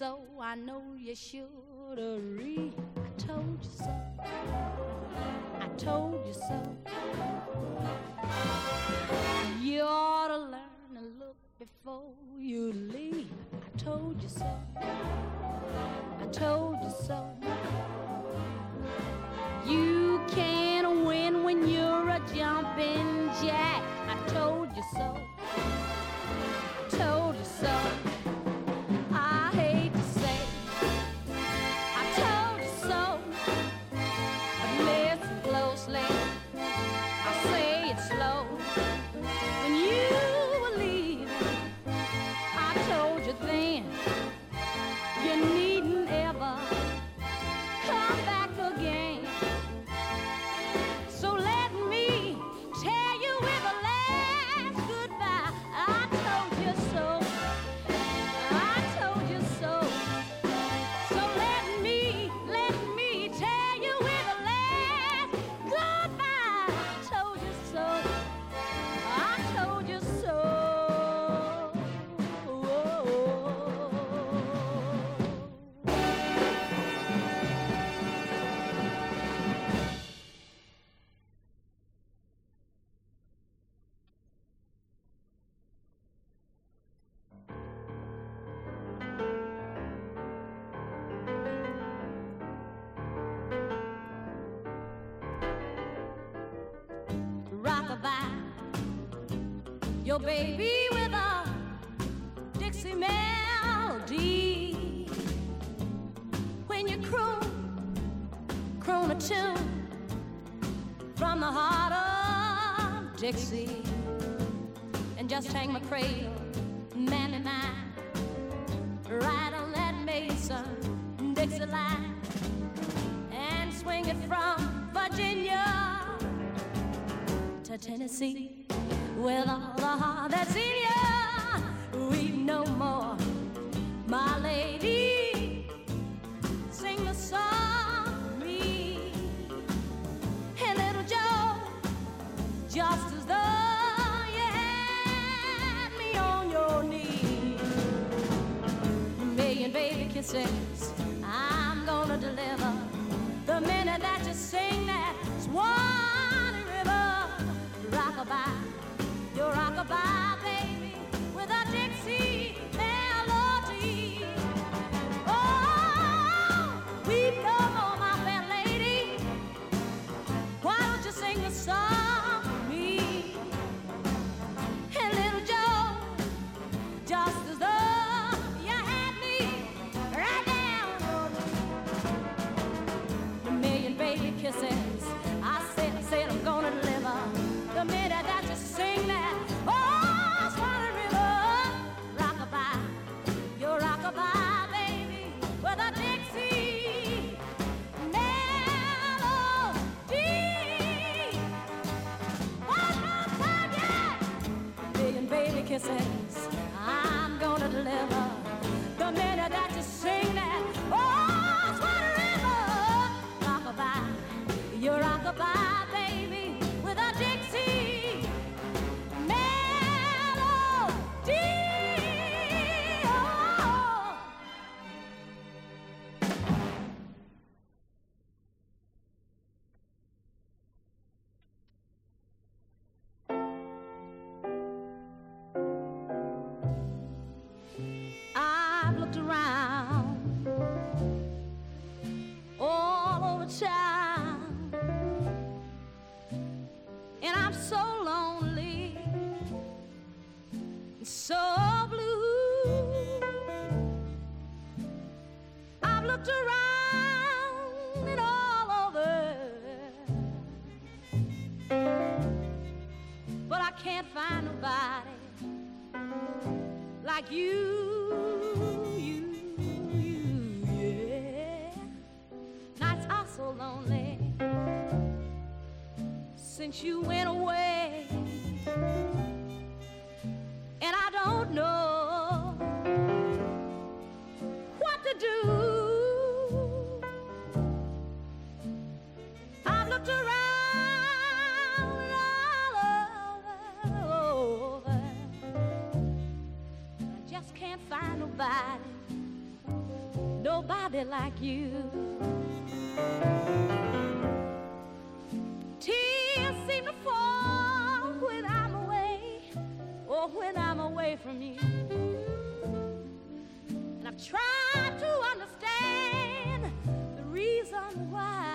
so. I know you should agree. I told you so. I told you so. You ought to learn to look before you leave. I told you so. I told you so. You can't win when you're a jumping jack. I told you so. Told you so. I hate to say I told you so, but listen closely. I say it slow. When you were leaving, I told you then you needn't ever come back again. So let me tell you with a last goodbye. I told you so. I told you so. So let me tell you with a last goodbye. I told you so. I told you so. Rockabye, your baby with a Dixie melody. When you croon a tune from the heart of Dixie, and just hang my cradle, manly mine, right on that Mason Dixie line, and swing it from Virginia to Tennessee, with all the heart that's in ya. Weep no more, my lady. Sing the song for me. And little Joe, just as though you had me on your knee. A million baby kisses I'm gonna deliver the minute that you sing that Swanee River. Rockabye, your rockabye, baby, with a Dixie melody. Oh, weep no more, my fair lady. Why don't you sing a song for me? And little Joe, just as though you had me right down on a million baby kisses. I said I'm gonna deliver the minute that you sing that, oh, Swanee River. Rockabye, your rockabye, baby, with a Dixie melody. One more time, yeah. Million baby kisses I'm gonna deliver the minute that you sing that, oh, Swanee River. Rockabye, your rockabye, baby, with a Dixie melody. Oh. I've looked around all over town, and I'm so lonely, so blue. I've looked around and all over, but I can't find nobody like you, yeah. Nights are so lonely since you went away, and I don't know what to do. I've looked around all over, I just can't find nobody nobody like you. Tears seem to fall when I'm away, or when I'm away from you. And I've tried to understand the reason why.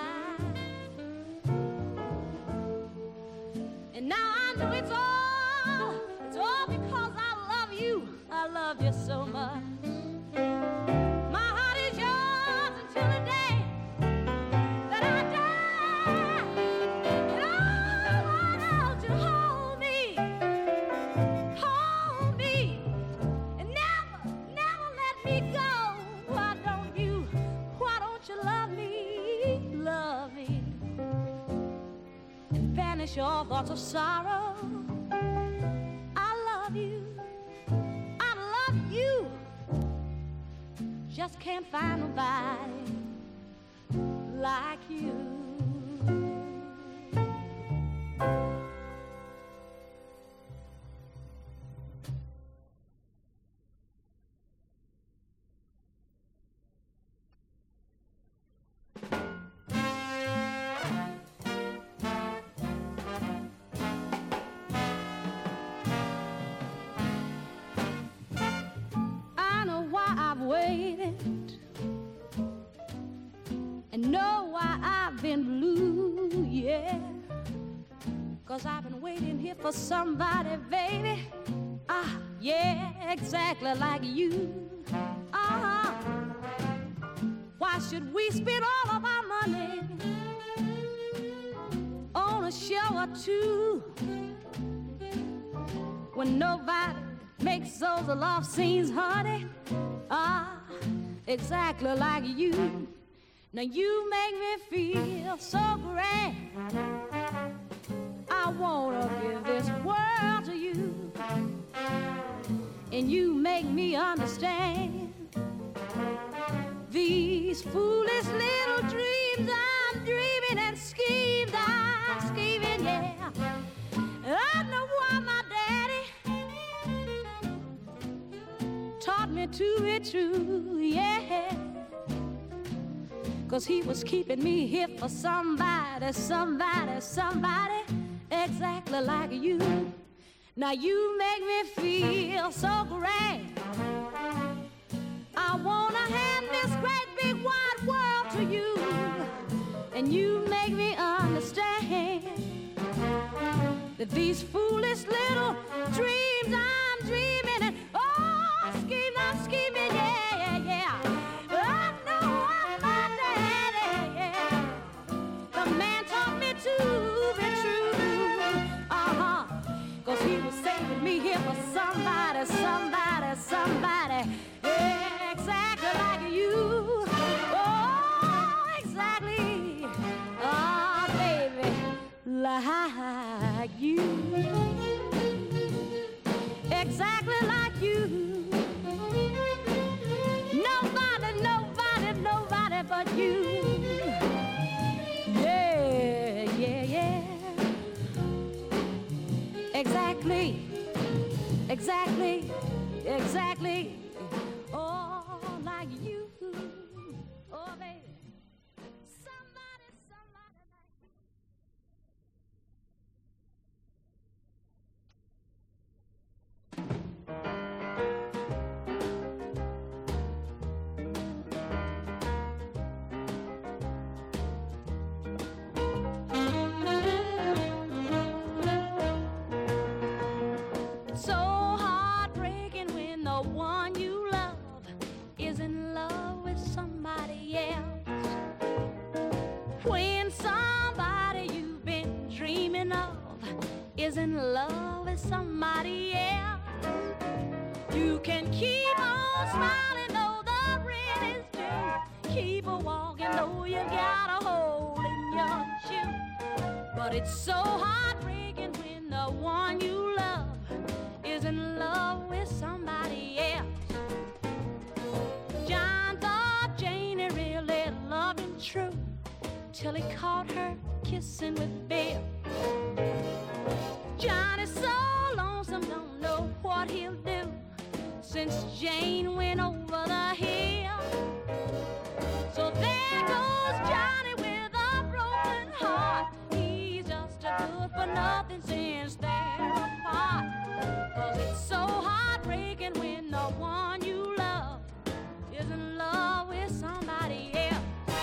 And now I know it's all because I love you. I love you so much. My heart is yours until the day that I die. And I want you to hold me, and never let me go. Why don't you love me, and banish all thoughts of sorrow. I love you. Just can't find nobody like you. I know why I've waited, and know why I've been blue, yeah. 'Cause I've been waiting here for somebody, baby. Ah, yeah, exactly like you. Uh-huh. Why should we spend all of our money on a show or two when nobody makes those love scenes, honey? Ah, exactly like you. Now you make me feel so great. I wanna give this world to you, and you make me understand these foolish little dreams I'm dreaming, and schemes I'm scheming, yeah. I know why my daddy taught me to be true, yeah. 'Cause he was keeping me here for somebody exactly like you. Now you make me feel so great. I wanna hand this great big wide world to you, and you make me understand that these foolish little dreams I'm dreaming, and oh, schemes I'm scheming, yeah, yeah. I know my daddy, yeah. The man taught me to be true, 'cause he was saving me here for somebody exactly like you. Oh, exactly, oh, baby, like you. Exactly like you. Nobody but you. Yeah, yeah, yeah. Exactly. Oh, like you. Oh, baby. Somebody like you. So heartbreaking when the one you love is in love with somebody else. When somebody you've been dreaming of is in love with somebody else. You can keep on smiling though the rent is due. Keep a walking though you got a hole in your shoe. But it's so heartbreaking when the one you love is in love with somebody else. John thought Janie really loved him true, till he caught her kissing with Bill. John is so lonesome, don't know what he'll do, since Jane went over the hill. for nothing since they're apart. 'Cause it's so heartbreaking when the one you love is in love with somebody else.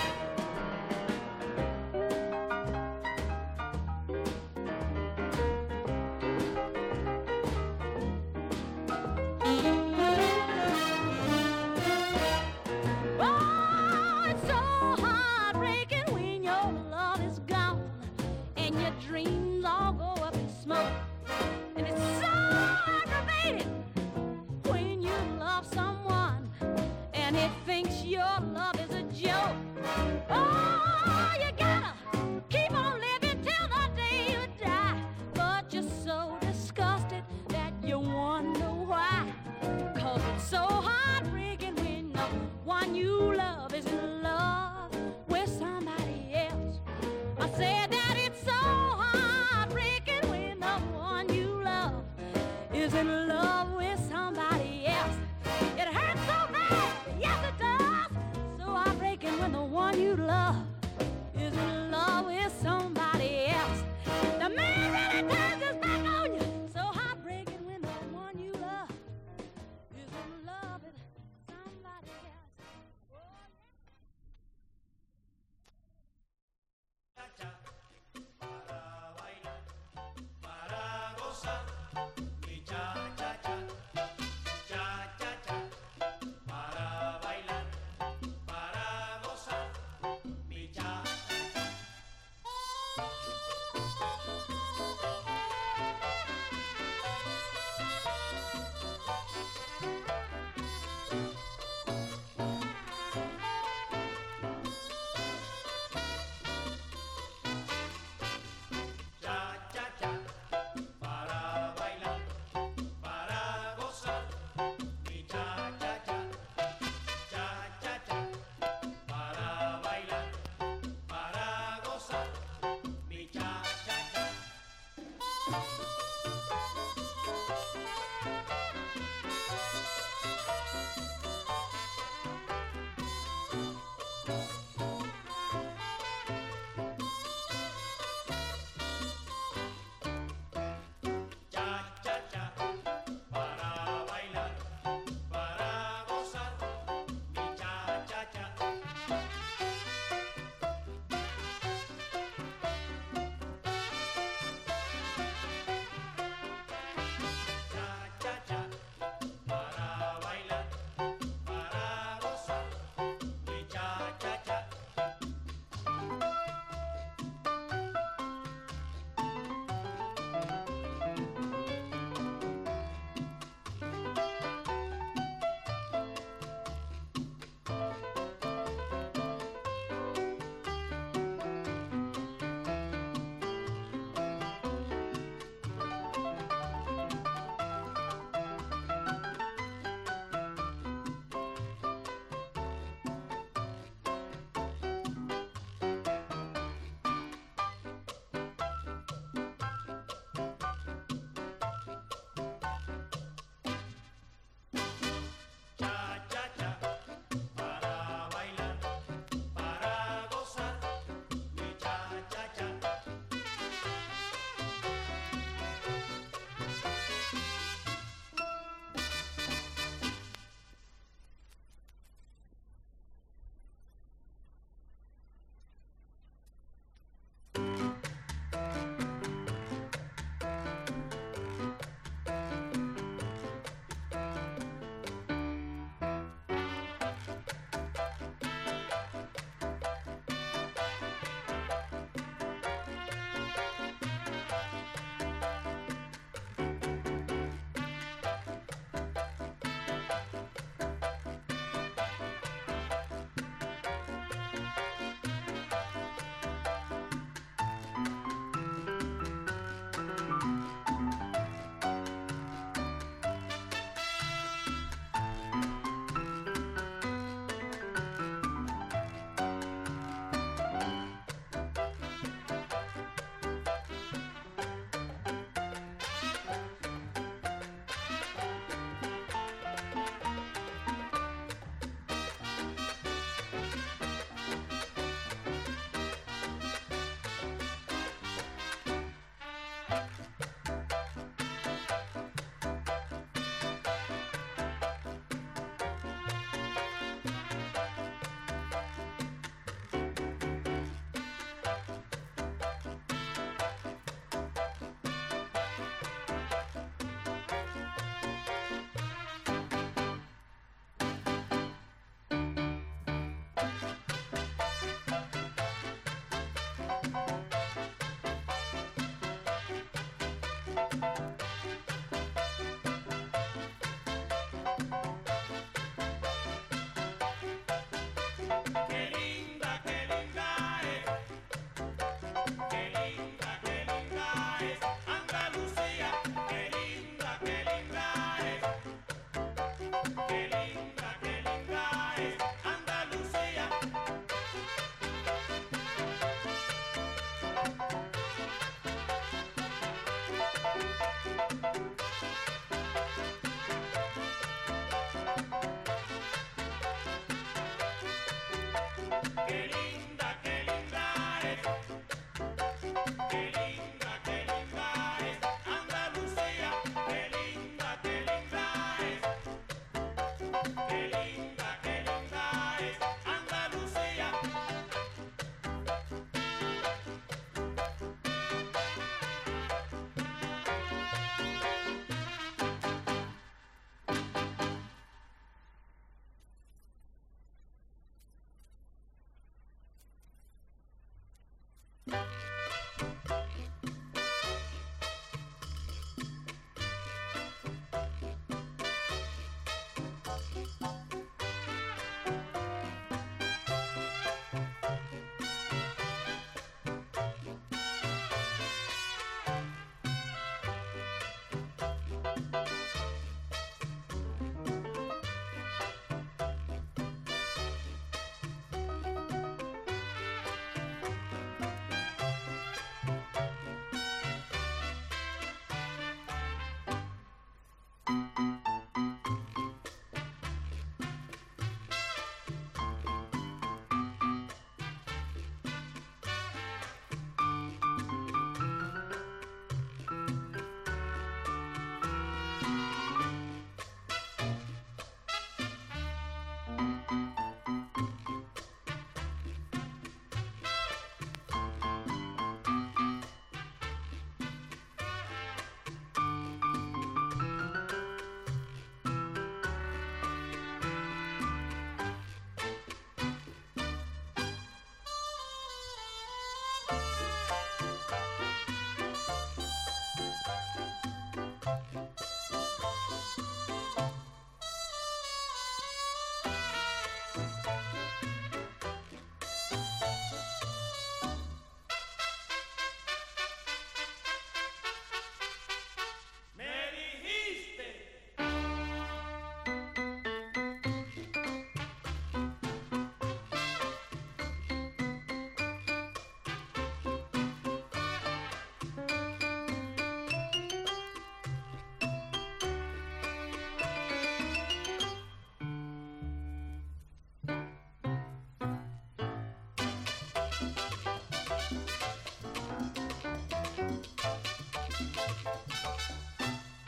Oh, it's so heartbreaking when your love is gone and your dreams all go up in smoke. And it's so aggravating when you love someone and he thinks your love is a joke. Oh, you gotta keep on living till the day you die, but you're so disgusted that you wonder why. 'Cause it's so heartbreaking when the one you love is in love with somebody else. I said that it's so heartbreaking when the one you love is in love with somebody else. It hurts so bad, yes it does. So heartbreaking when the one you love is in love with somebody else. The man really turns his back on you. So heartbreaking when the one you love is in love with somebody else. Oh,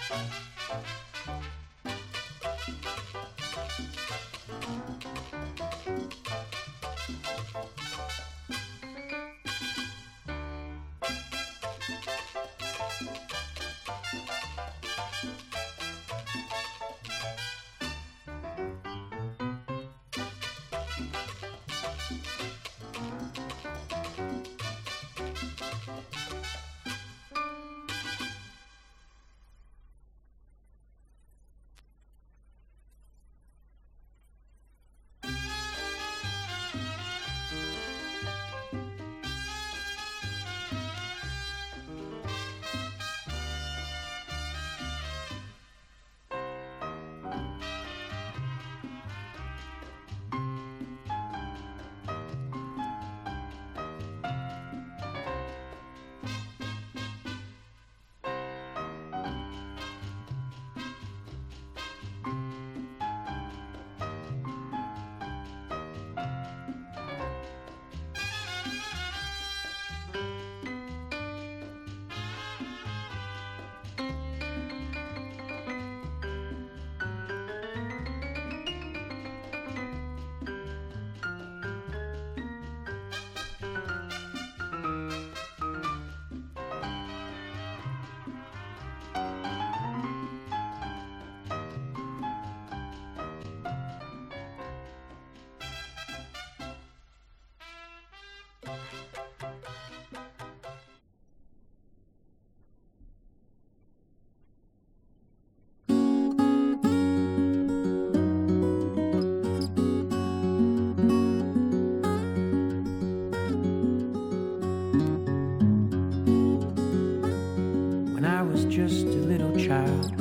Just a little child,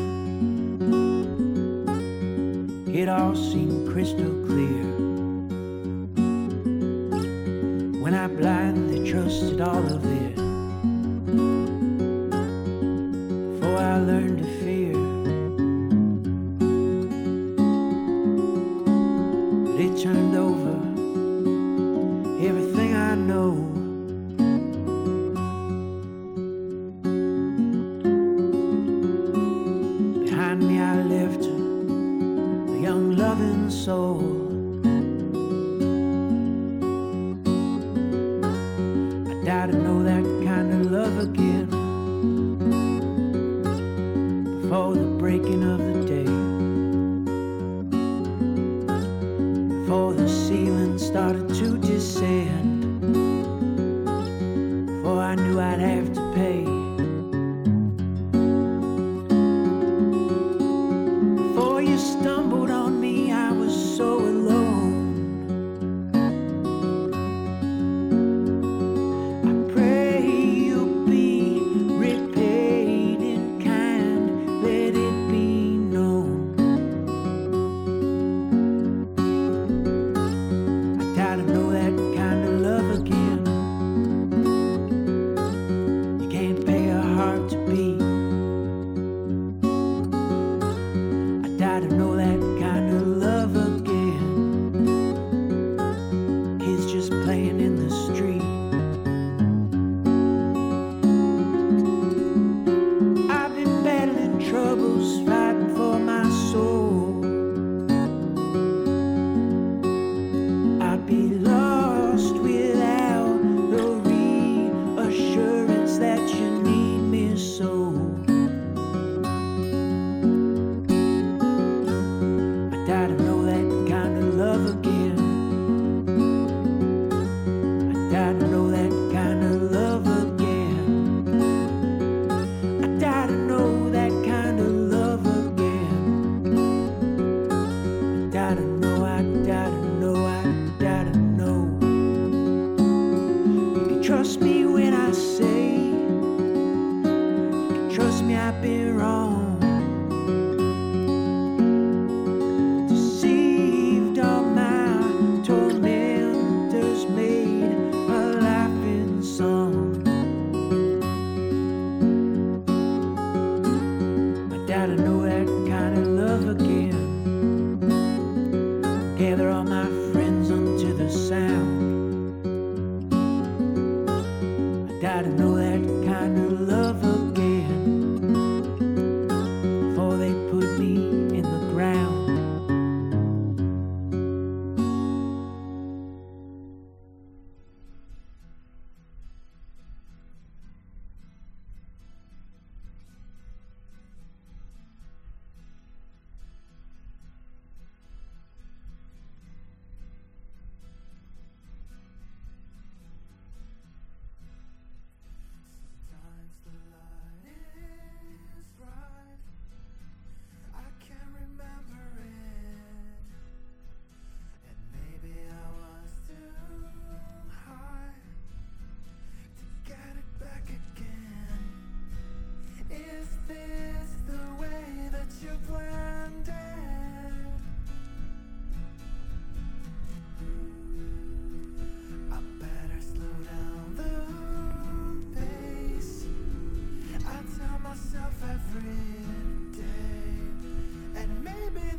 it all seemed crystal clear when I blindly trusted all of it before I learned to fear. But it turned over everything I know. Behind me I left a young loving soul. I died to know that kind of love again before the breaking of the day, before the ceiling started to descend, before I knew I'd have to pay. You stumbled on me, I was so alone. I pray you'll be repaid in kind, let it be known. I died to know that kind of love again. You can't pay a heart to beat. To know that kind of love again. Kids just playing in the street. I've been battling troubles, fighting for my soul. I'd be lost without the reassurance that you need me so. I to know that kind of love again. I died to know that kind of love again. I died to know that kind of love again. I died to know, I died to know, I died to know. You can trust me when I say, you can trust me, I've been wrong. To know that kind of love again. Gather all my friends unto the sound. I died to know that kind of love again.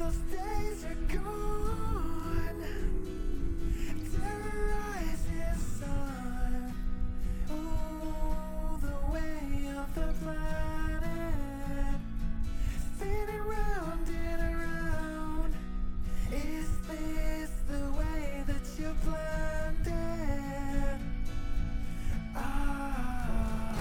those days are gone. Terrorizing sun. Oh, the way of the planet, spinning round and around. Is this the way that you planned it? Ah.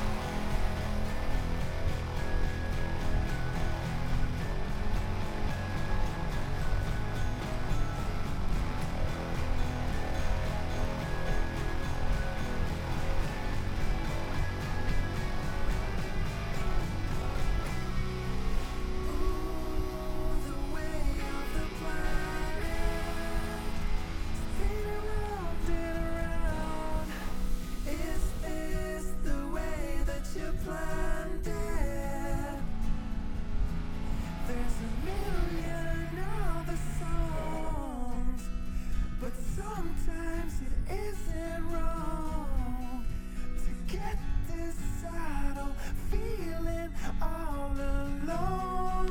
Sometimes it isn't wrong to get this saddle feeling all alone.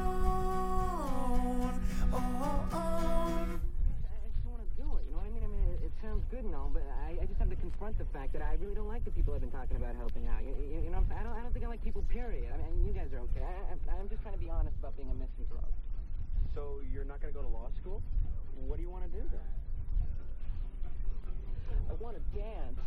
I just want to do it, you know what I mean? I mean, it sounds good and all, but I just have to confront the fact that I really don't like the people I've been talking about helping out. You know, I don't think I like people, period. I mean, you guys are okay. I'm just trying to be honest about being a misanthrope. So you're not going to go to law school? What do you want to do then? I want to dance.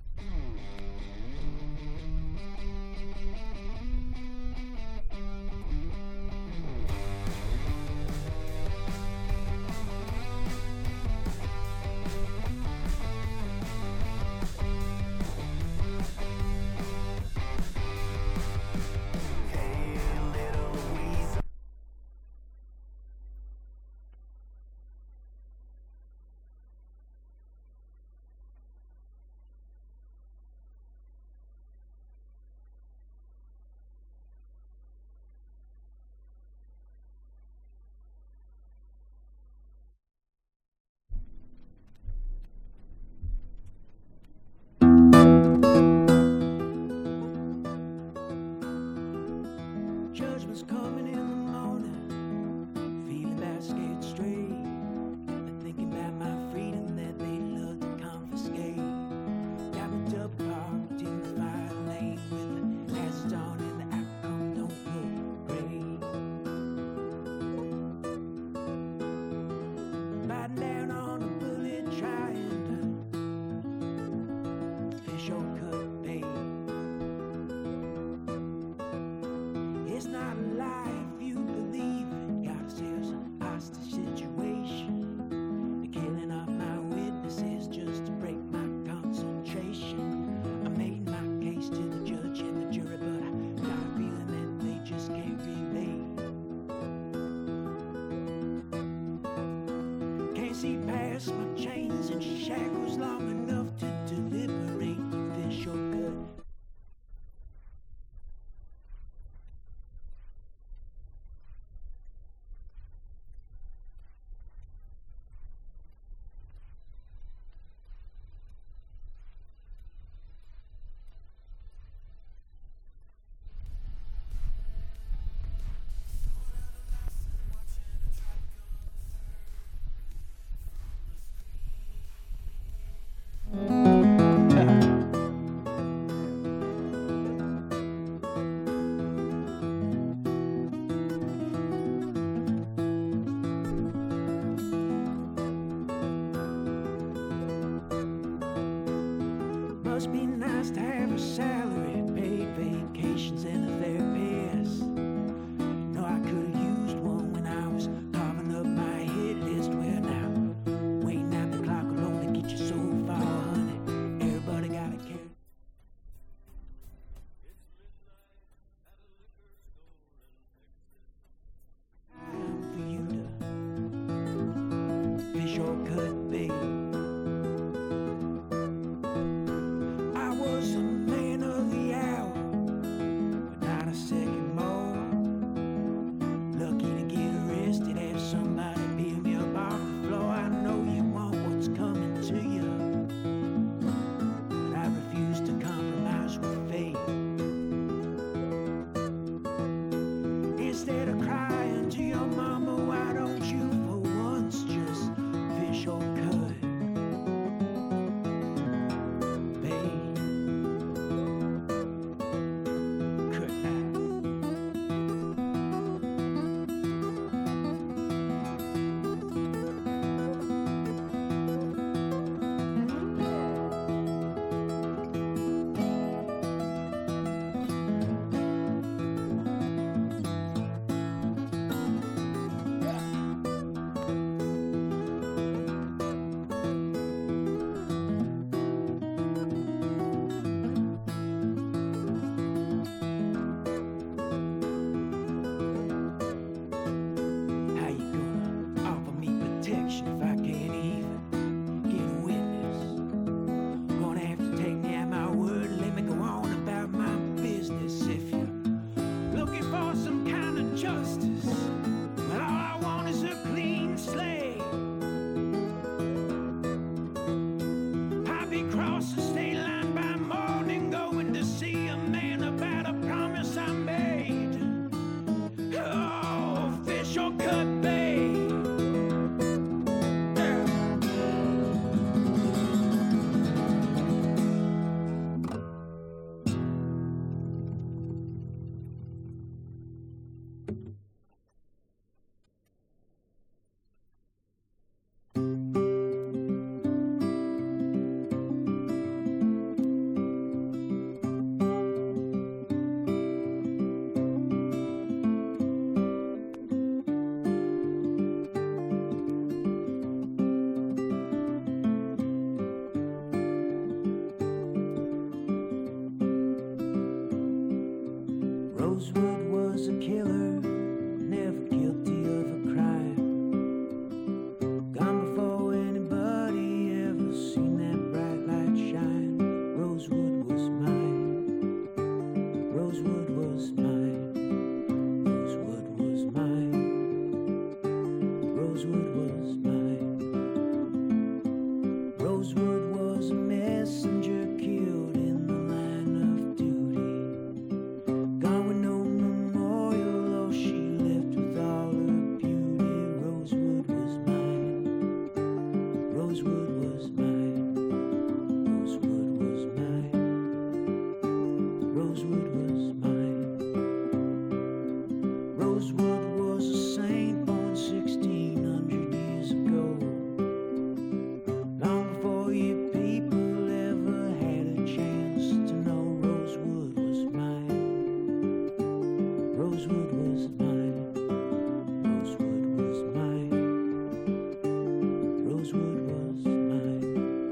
Judgment's coming in the morning, feeling bad, scared straight, and thinking about my freedom that they love to confiscate. Got me double parked in the fire lane with the hazards on and the outcome don't look great. Biting down on a bullet, trying to fish or cut bait. It's not a lie if you believe it. Got ourselves a hostage situation. The killing of my witnesses just to break my concentration. I made my case to the judge and the jury, but I got a feeling that they just can't relate. Can't see past my chains and shackles long enough to deliberate. Fish or cut. Must be nice to have a salary, paid vacations, and a therapist. No, I could have used one when I was carving up my hit list. Well, now, waiting at the clock will only get you so far, honey. Everybody got a care. Time for you to fish or cut bait. I was a man of was mine. Rosewood was mine. Rosewood was mine. Rosewood was a messenger killed in the line of duty. Gone with no memorial, oh, she left with all her beauty. Rosewood was mine. Rosewood was mine. Rosewood was mine. Rosewood was mine. Rosewood was a saint born 1600 years ago. Long before you people ever had a chance to know, Rosewood was mine. Rosewood was mine. Rosewood was mine. Rosewood was mine.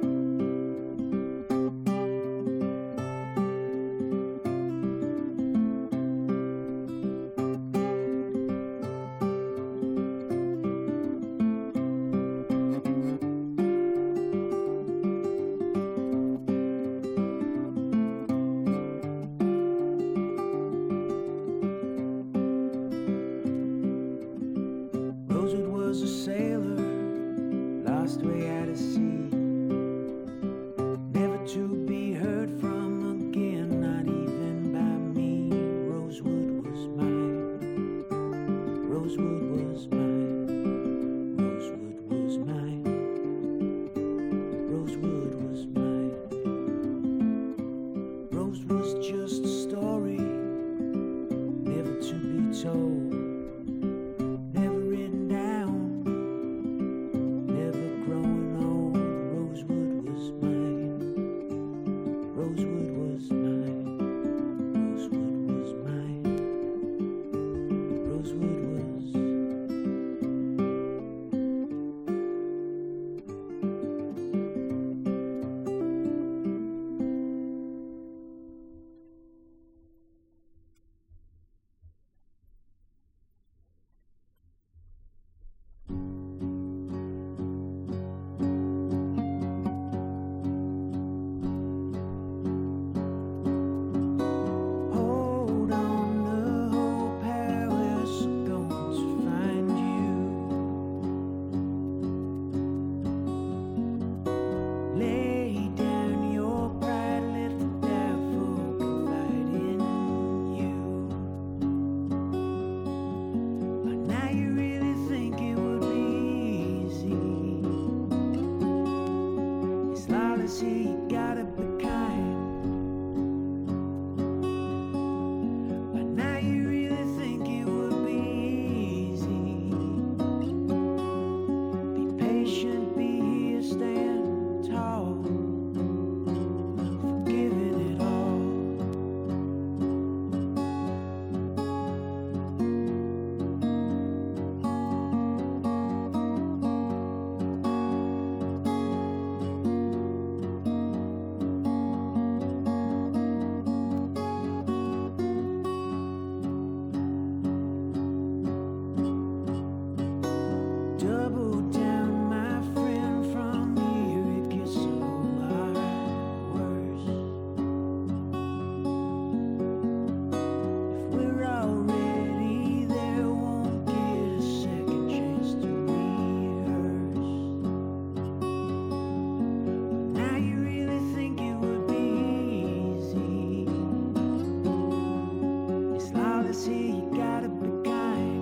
Rosewood was a sailor, lost way out at sea, never to be heard from again, not even by me. Rosewood was mine. Rosewood was mine. Rosewood was mine. Rosewood was mine. Rose was just a story, never to be told. Never written down, never growing old. Rosewood was mine. Rosewood was mine. Rosewood was mine. Rosewood was. Hold on to hope, how else I'm going to find you? Lay down your pride, let the devil confide in you. But now you really think it would be easy. It's lawless here, you gotta be kind. But now you really think it would be easy. Be patient, be here, stand tall. Forgiving it all. Double down, my friend, from here it gets a lot worse. If we're already there, won't get a second chance to rehearse. But now you really think it would be easy. It's lawless here, you gotta be kind.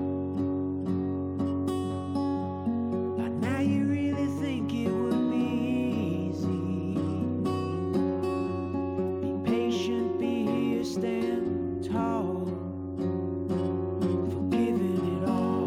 But now you really think it would be easy. Be patient, be here, stand tall. Forgiving it all.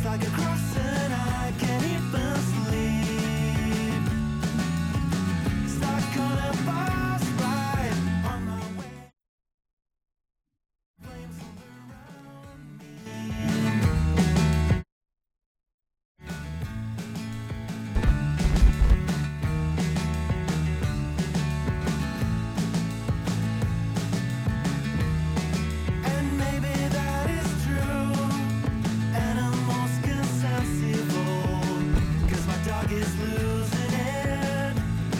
like a cross and I can't even sleep. Stuck on a bus ride on my way. Flames around me. And maybe that is true. Animals can sensible, 'cause my dog is losing it.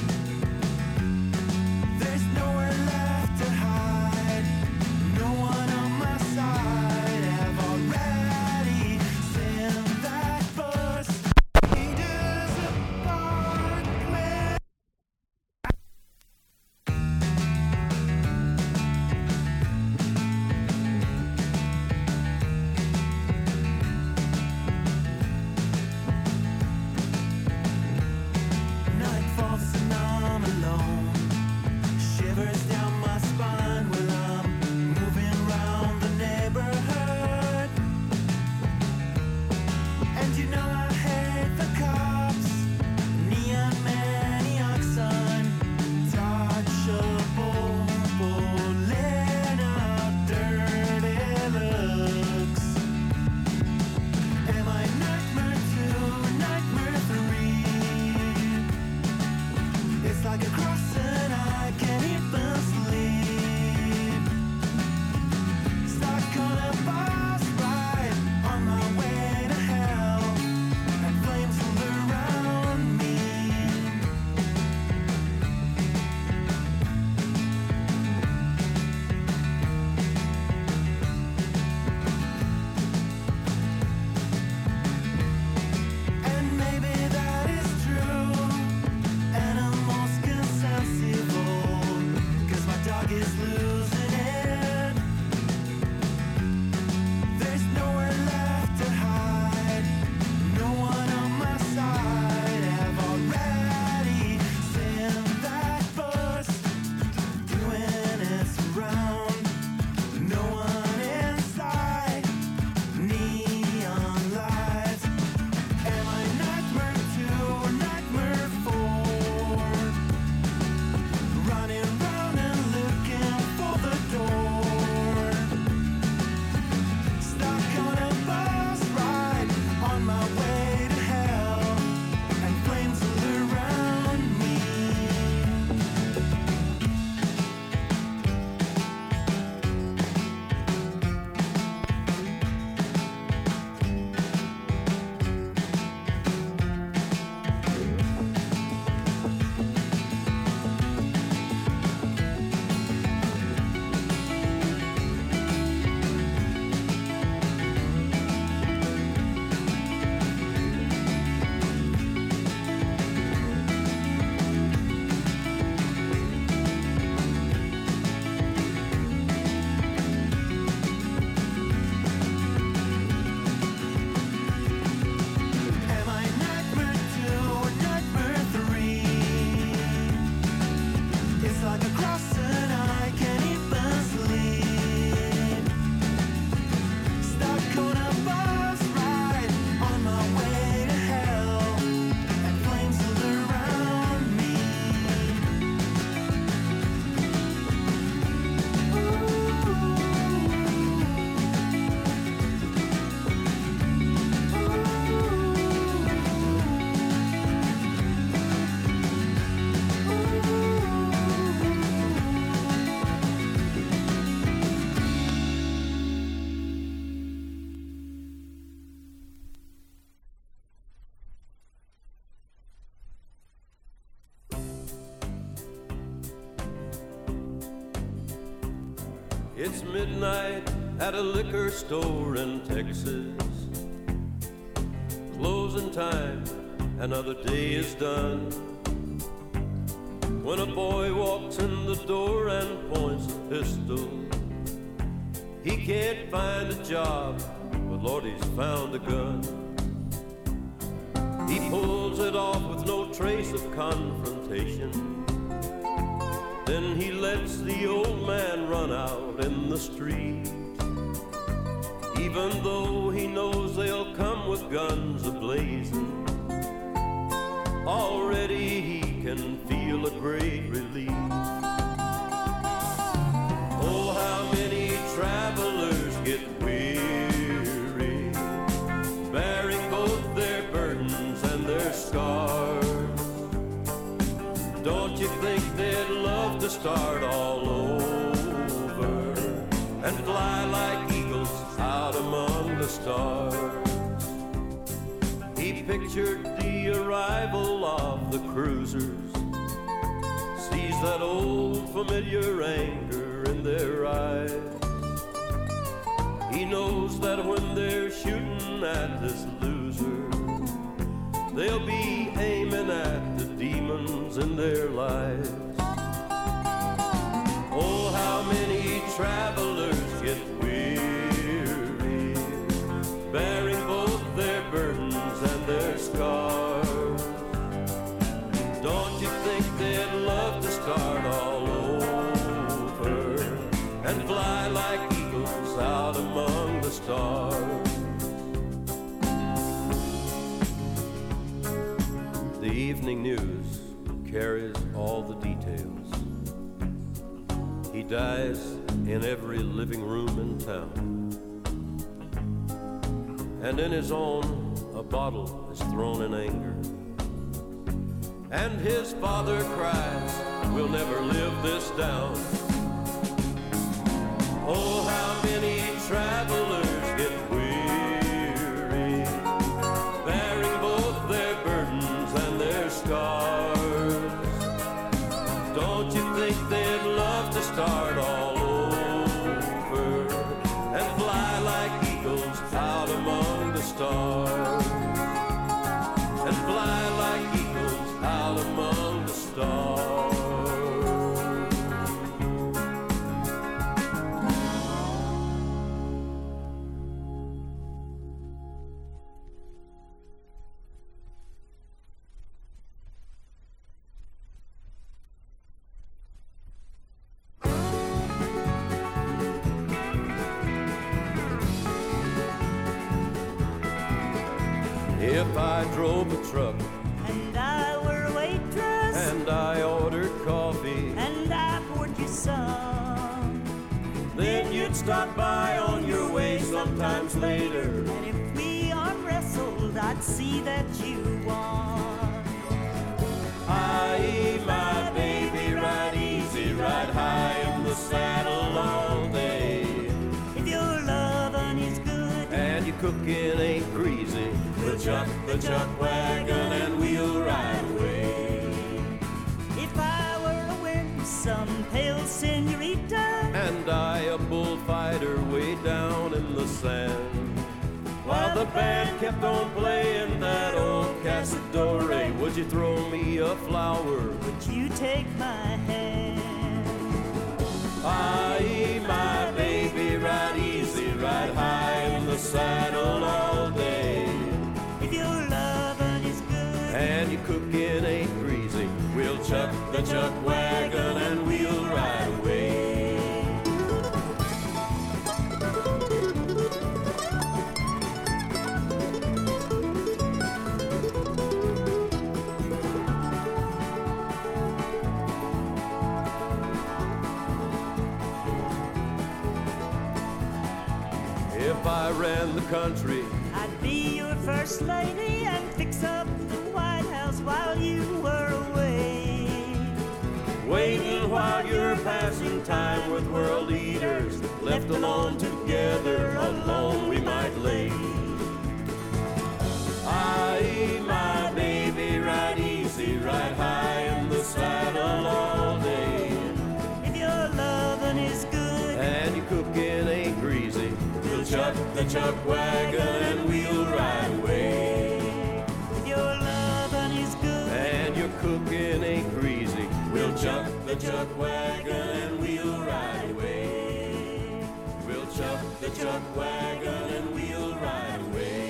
There's nowhere left to hide, no one on my side. I've already seen that bus. It is a parkland. Night falls and I'm alone. Shivers down my spine while I'm moving round the neighborhood. And you know I hate the cops. Neon maniac sun, touchable, pulling out dirty looks. Am I nightmare 2, nightmare 3? It's like a cross and I can't even sleep. Stuck on a bus ride on my way to hell, and flames all around me. And maybe that is true. Animals can sensible, 'cause my dog is losing it. There's nowhere left to hide, no one on my side. I've already seen that bus doing its round. No one inside, neon lights. Am I nightmare 2 or nightmare 4? Running round and looking for the door. Stuck on a bus ride on my way to hell, and flames all around me. Am I nightmare 2 or nightmare 3? It's like a cross and I can't even sleep. Stuck on a bus ride on my way to hell, and flames all around me. It's midnight at a liquor store in Texas. Closing time, another day is done. When a boy walks in the door and points a pistol, he can't find a job, but Lord, he's found a gun. He pulls it off with no trace of confrontation. Then he lets the old man run out in the street. Even though he knows they'll come with with guns ablazing. Already he can feel a great relief. Oh, how many travelers get weary, bearing both their burdens and their scars. Don't you think they'd love to start all over and fly like eagles out among the stars? He pictured the arrival of the cruisers, sees that old familiar anger in their eyes. He knows that when they're shooting at this loser, they'll be aiming at the demons in their lives. Oh, how many travelers get weary, bearing both their burdens and their scars. Don't you think they'd love to start all over and fly like eagles out among the stars? The evening news carries all the details. He dies in every living room in town, and in his own a bottle is thrown in anger. And his father cries, we'll never live this down. Oh, how many travelers get weary, bearing both their burdens and their scars. Don't you think they'd love to start all over and fly like eagles out among the stars? And fly like eagles out among the stars. If I drove a truck and I were a waitress and I ordered coffee and I poured you some, then you'd stop by on your way sometimes later. and if we arm wrestled, I'd see that you won. I, my baby, ride easy, ride high in the saddle all day. If your lovin' is good And your cooking ain't greasy, we'll chuck the chuck wagon and we'll ride away. if I were a winsome pale senorita, And I a bullfighter way down in the sand, while the band kept on playing that old Casadore, would you throw me a flower? would you take my hand? I, my baby, ride easy, ride high in the saddle all day. If your lovin' is good And your cooking ain't greasy, we'll chuck the chuck wagon and we'll ride away. If I ran the country, I'd be your first lady and fix up the White House while you were away. waiting while you're passing time with world leaders, left alone together, alone we might lay. I, my baby, ride easy, ride high in the saddle all day. If your lovin' is good And your cooking ain't greasy, we'll chuck the chuck wagon and we'll ride away. if your lovin' is good And your cooking ain't greasy, we'll chuck the chuck wagon and we'll ride away. We'll chuck the chuck wagon and we'll ride away.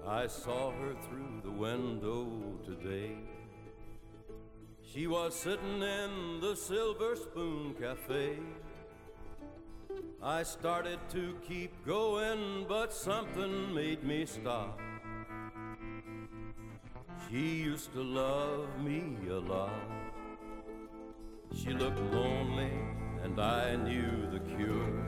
I saw her through the window today. She was sitting in the Silver Spoon Cafe. I started to keep going, but something made me stop. She used to love me a lot. She looked lonely, and I knew the cure.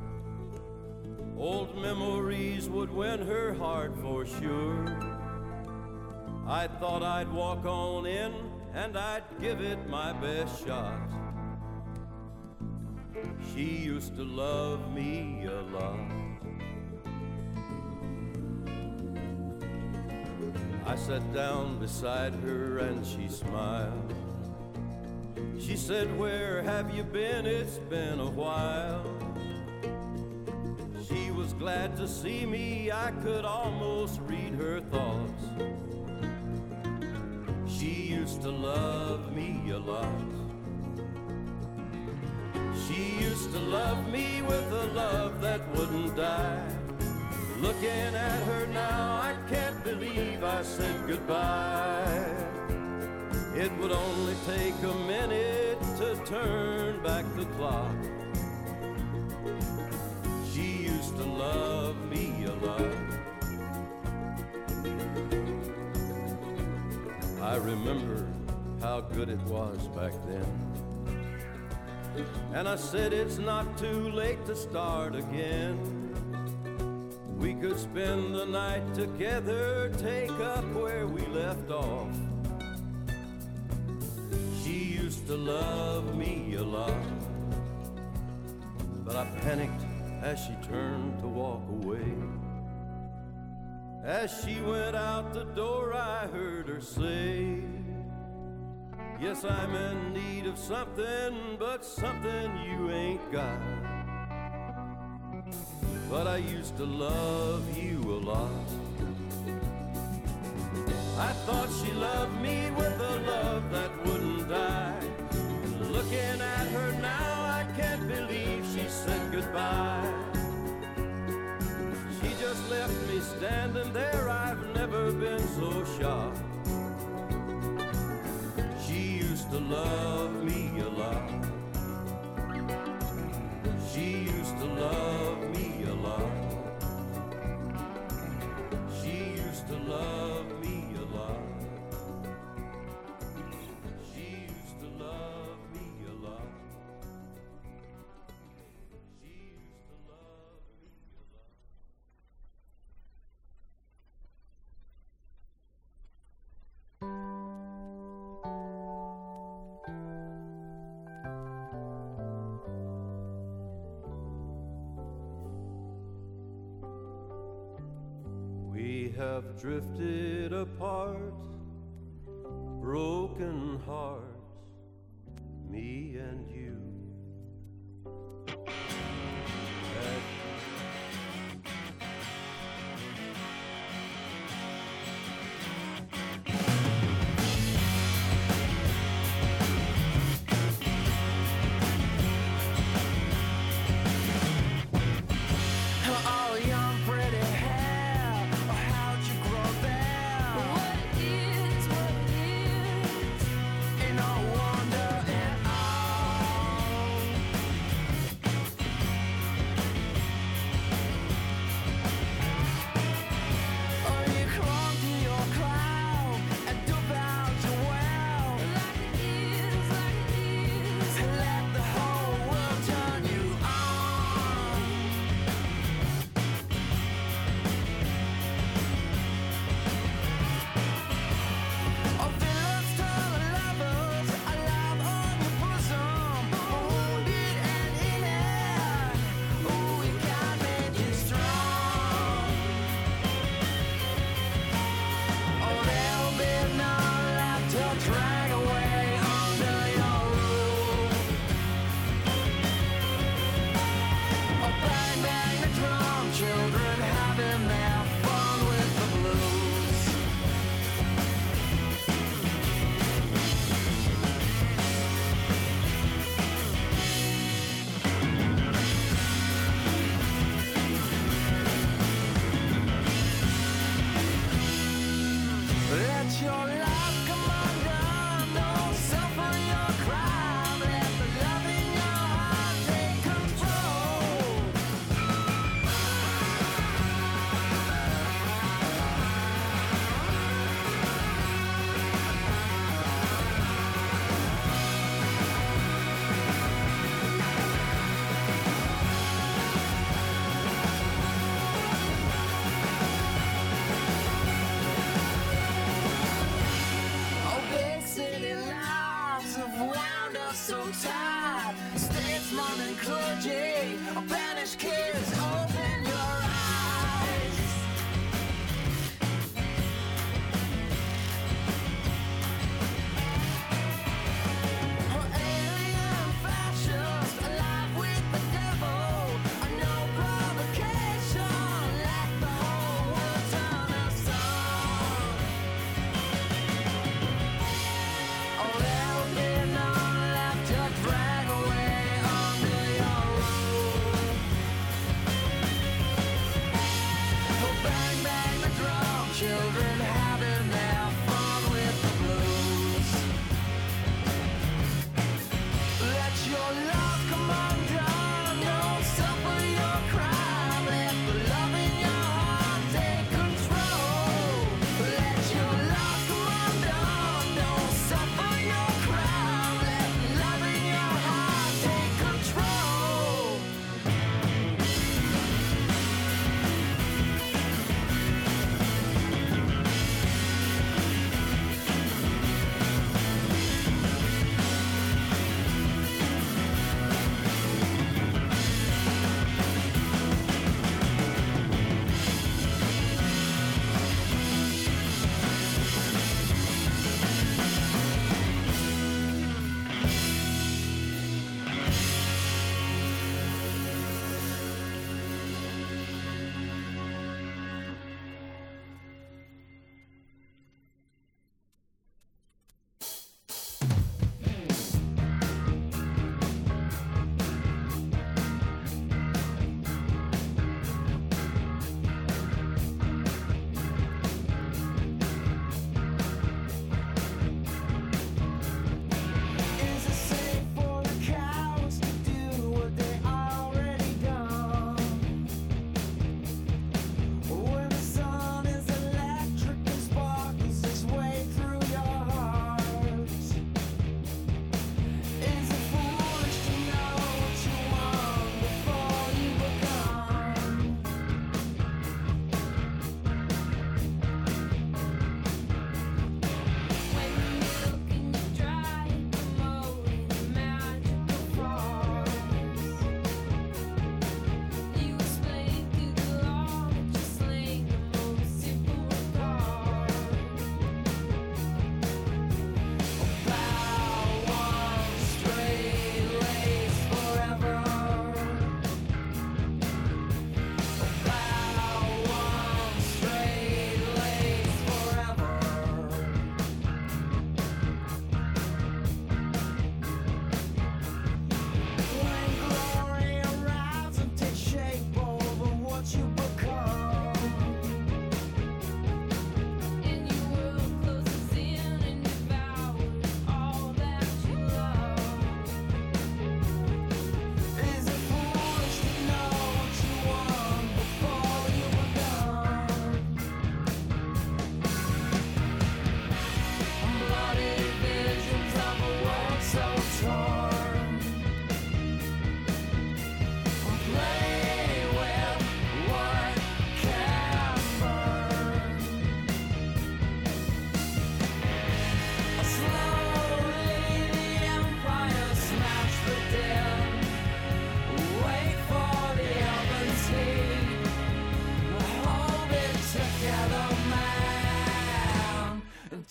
Old memories would win her heart for sure. I thought I'd walk on in, and I'd give it my best shot. She used to love me a lot. I sat down beside her and she smiled. She said, "Where have you been? It's been a while." She was glad to see me. I could almost read her thoughts. She used to love me a lot. She used to love me with a love that wouldn't die. Looking at her now, I can't believe I said goodbye. It would only take a minute to turn back the clock. She used to love me a lot. I remember how good it was back then. And I said it's not too late to start again. We could spend the night together, take up where we left off. She used to love me a lot. But I panicked as she turned to walk away. As she went out the door, I heard her say, "Yes, I'm in need of something, but something you ain't got. But I used to love you a lot." I thought she loved me with a love that wouldn't die. Looking at her now, I can't believe she said goodbye. She just left me standing there. I've never been so shocked. She used to love me a lot. She used to love me a lot. She used to love me a lot. She used to love me a lot. She used to love me a lot. We have drifted apart, broken hearts, me and you. Oh, young, pretty hair. How'd you grow there? What it is, Ain't no wonder at all.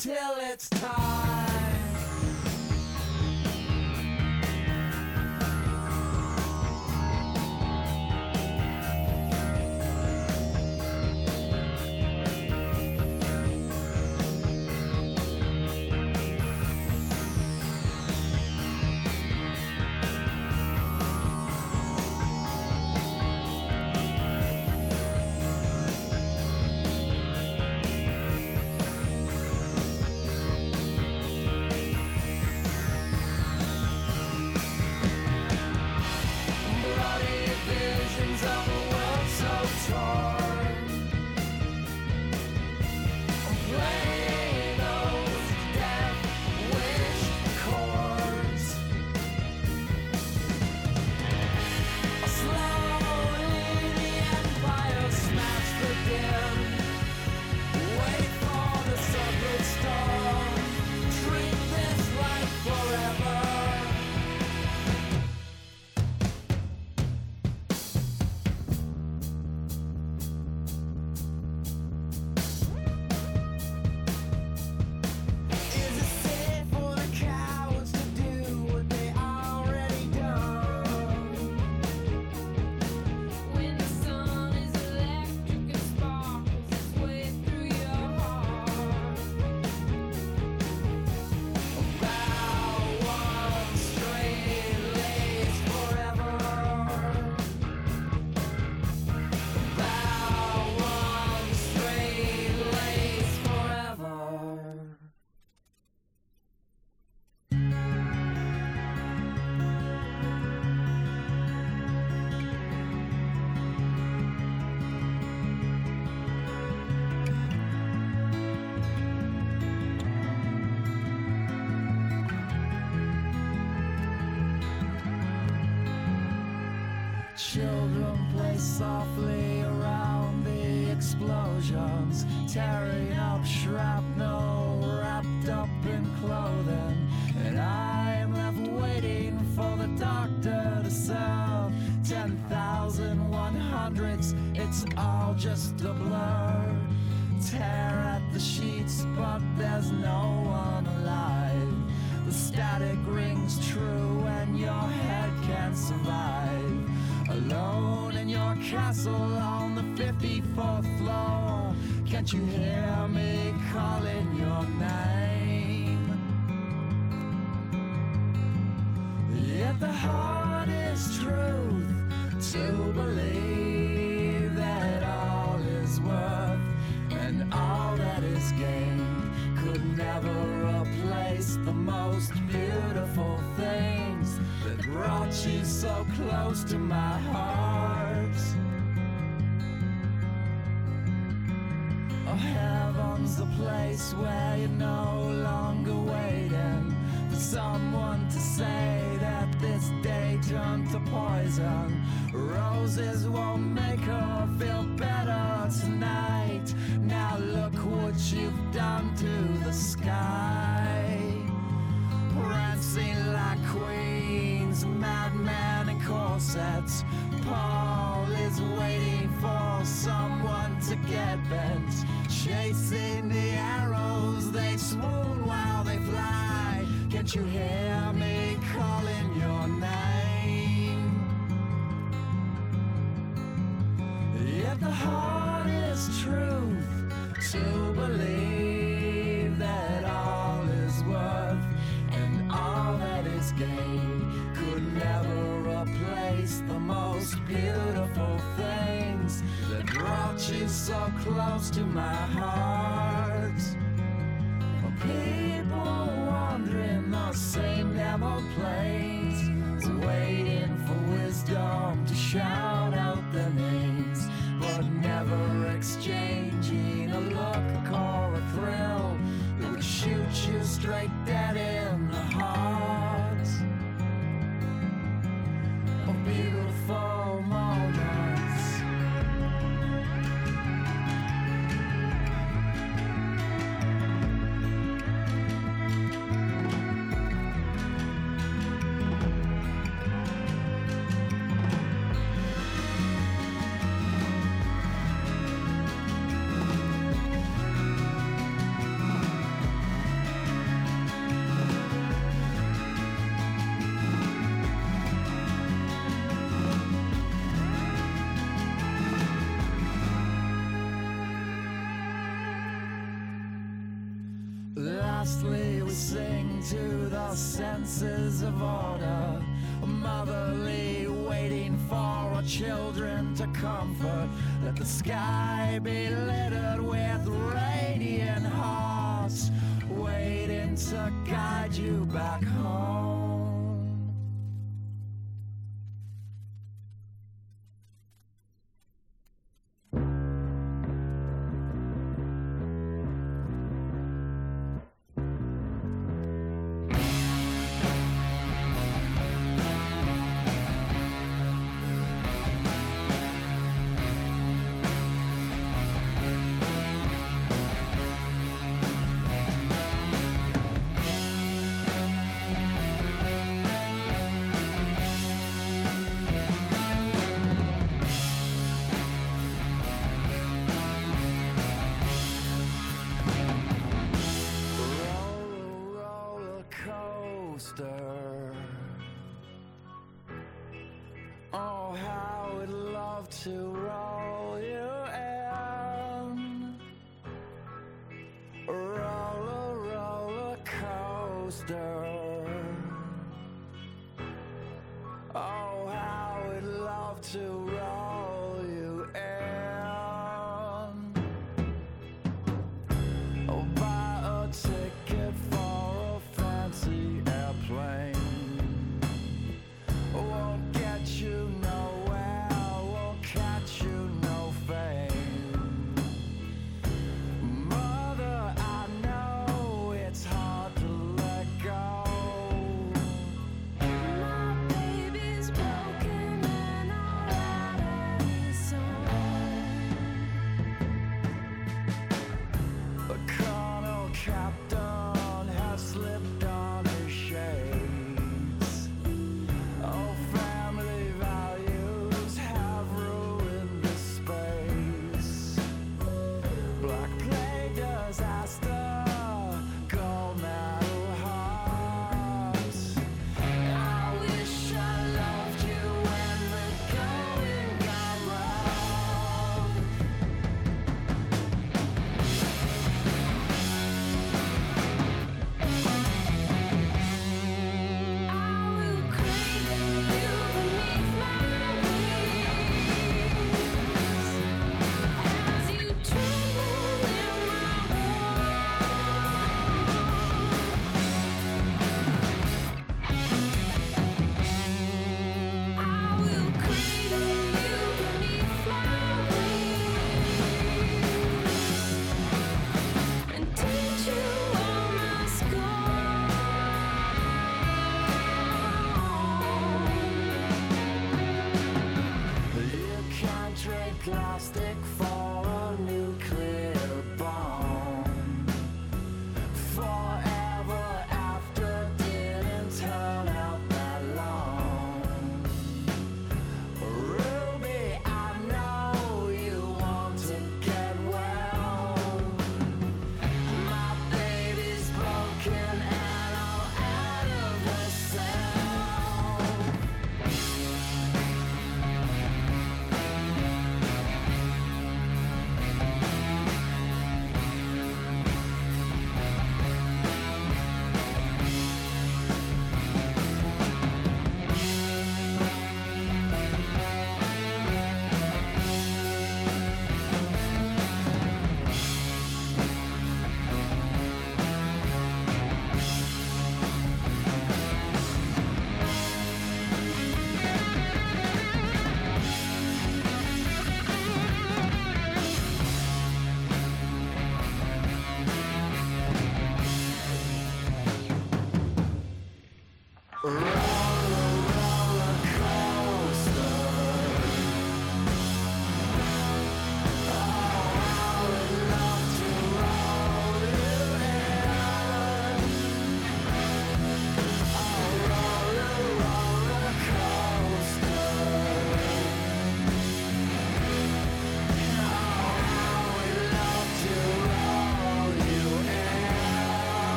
till it's time. Children play softly around the explosions, tearing up shrapnel wrapped up in clothing. And I'm left waiting for the doctor to serve 10,100s. It's all just a blur. Tear at the sheets, but there's no one alive. The static rings true and your head can't survive. Alone in your castle on the 54th floor, can't you hear me calling your name? Yet the hardest truth to believe that all is worth and all that is gained could never replace the most beautiful things that brought you so close to my heart. Oh, heaven's the place where you're no longer waiting for someone to say that this day turned to poison. Roses won't make her feel better tonight. Now look what you've done to the sky. Prancing like queens, madmen in corsets. Paul is waiting for someone to get bent. Chasing the arrows, they swoon while they fly. Can't you hear me calling your name? Yet the hardest truth to believe that all is worth and all that is gained could never replace the most beautiful things that brought you so close to my heart. People wandering the same damn old place, waiting for wisdom to shout out their names, but never exchanging a look or a thrill that would shoot you straight dead in the heart. Of beautiful moments. Lastly, we sing to the senses of order, motherly, waiting for our children to comfort. Let the sky be littered with radiant hearts, waiting to guide you back home.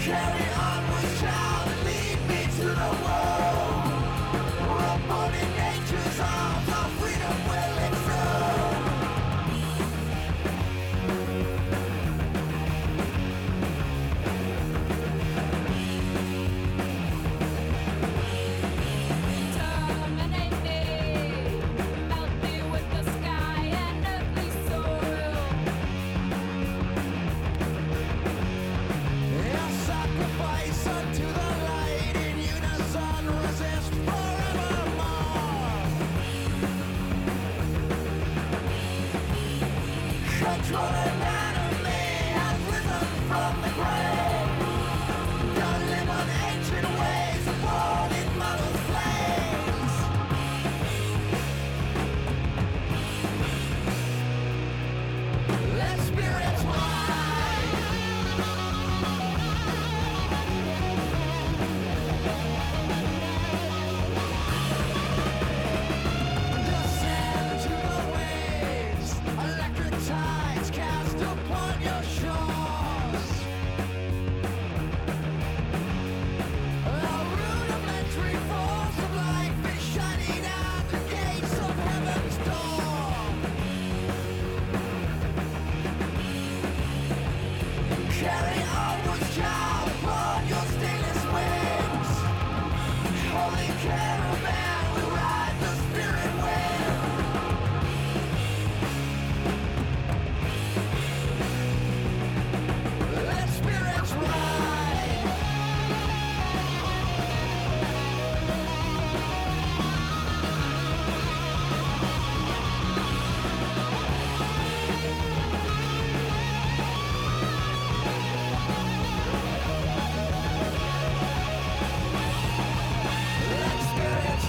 Carry onwards, child, and lead me to the world. We're all born in nature's arms, our freedom will enthrone. Terminate me, melt me with the sky and earthly soil. I'll sacrifice unto the light, in unison resist forevermore. Control an enemy has risen from the grave. Don't live on ancient ways, born in muddled flames. Let spirits rise. Descend to the waves, electric tides cast upon your shores. A rudimentary force of life is shining out the gates of heaven's door. Carry onwards, child, upon your stainless wings. Holy caravan, we ride the spirit wind. Let spirits ride. Let spirits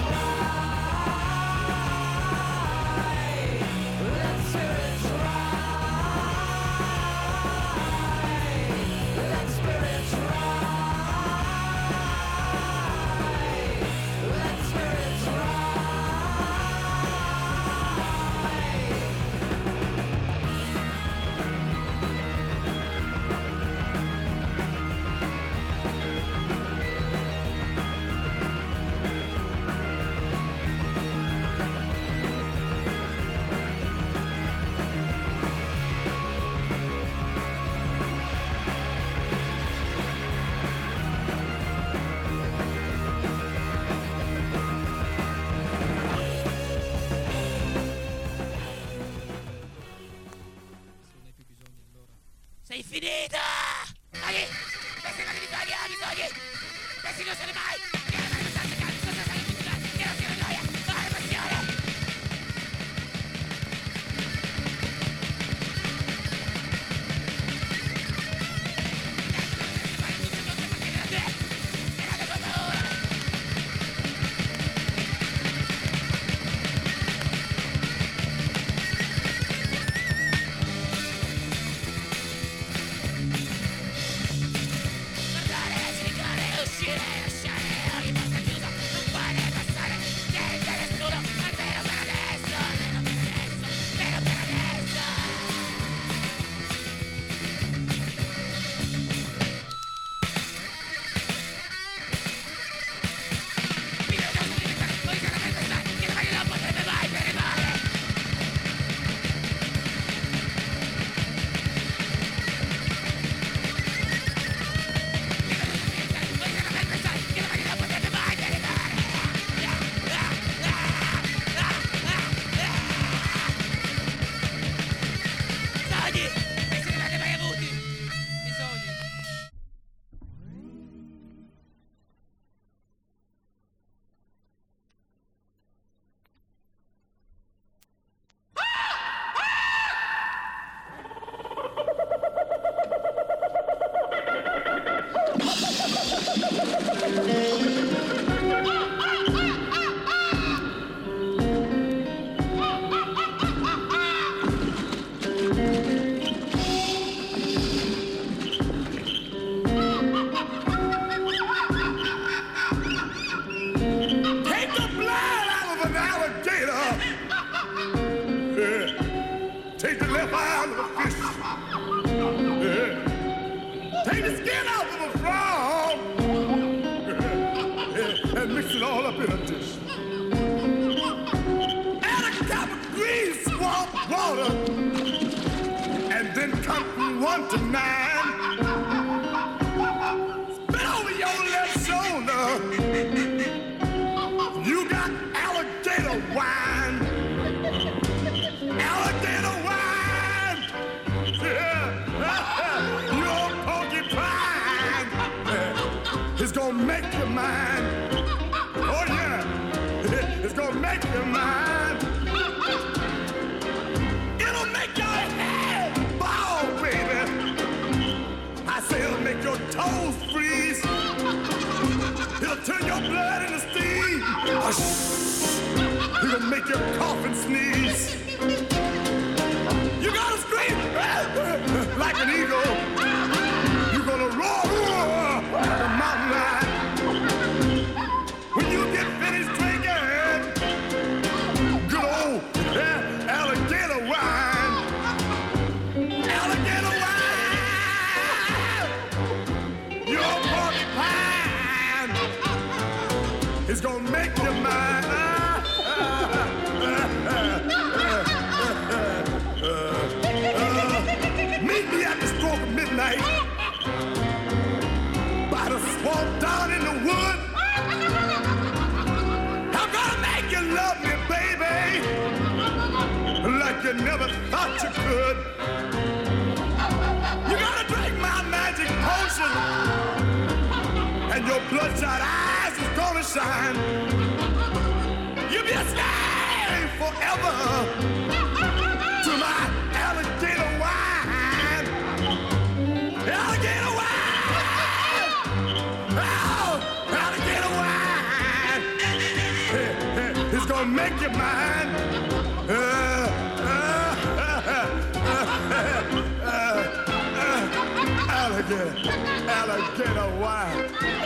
ride. Let spirits ride. Let spirits ride. Let spirits ride. Sei finita! Dai! Questi non li bisogni! Questi non se ne mai! Guardare, uscire! skin out of a frog and mix it all up in a dish. Add a cup of green swamp water and then count from 1 to 9. Spit over your left shoulder. You got alligator wine. Alligator wine. Yeah. Your porcupine. It's gonna make you mine. Oh yeah. It's gonna make you mine. It'll make your head ball, baby. I say it'll make your toes freeze. It'll turn your blood into steam. It'll make your cough and sneeze. You gotta scream like an eagle. You're gonna roar like a mountain lion. When you get finished drinking good old alligator wine. Alligator wine. Your porcupine is gonna make you mine. Meet me at the stroke of midnight by the swamp down in the wood. I'm gonna make you love me, baby, like you never thought you could. You gotta drink my magic potion, and your bloodshot eyes is gonna shine. You'll be a slave forever to my alligator wine. Alligator wine! Oh, alligator wine! It's gonna make you mine. Alligator wine.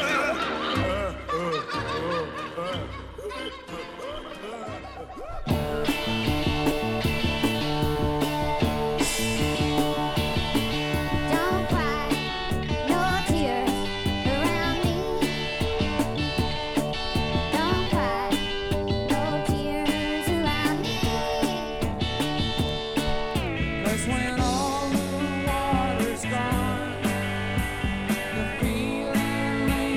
Don't cry, no tears around me. Don't cry, no tears around me. 'Cause when all the water's gone, the feeling may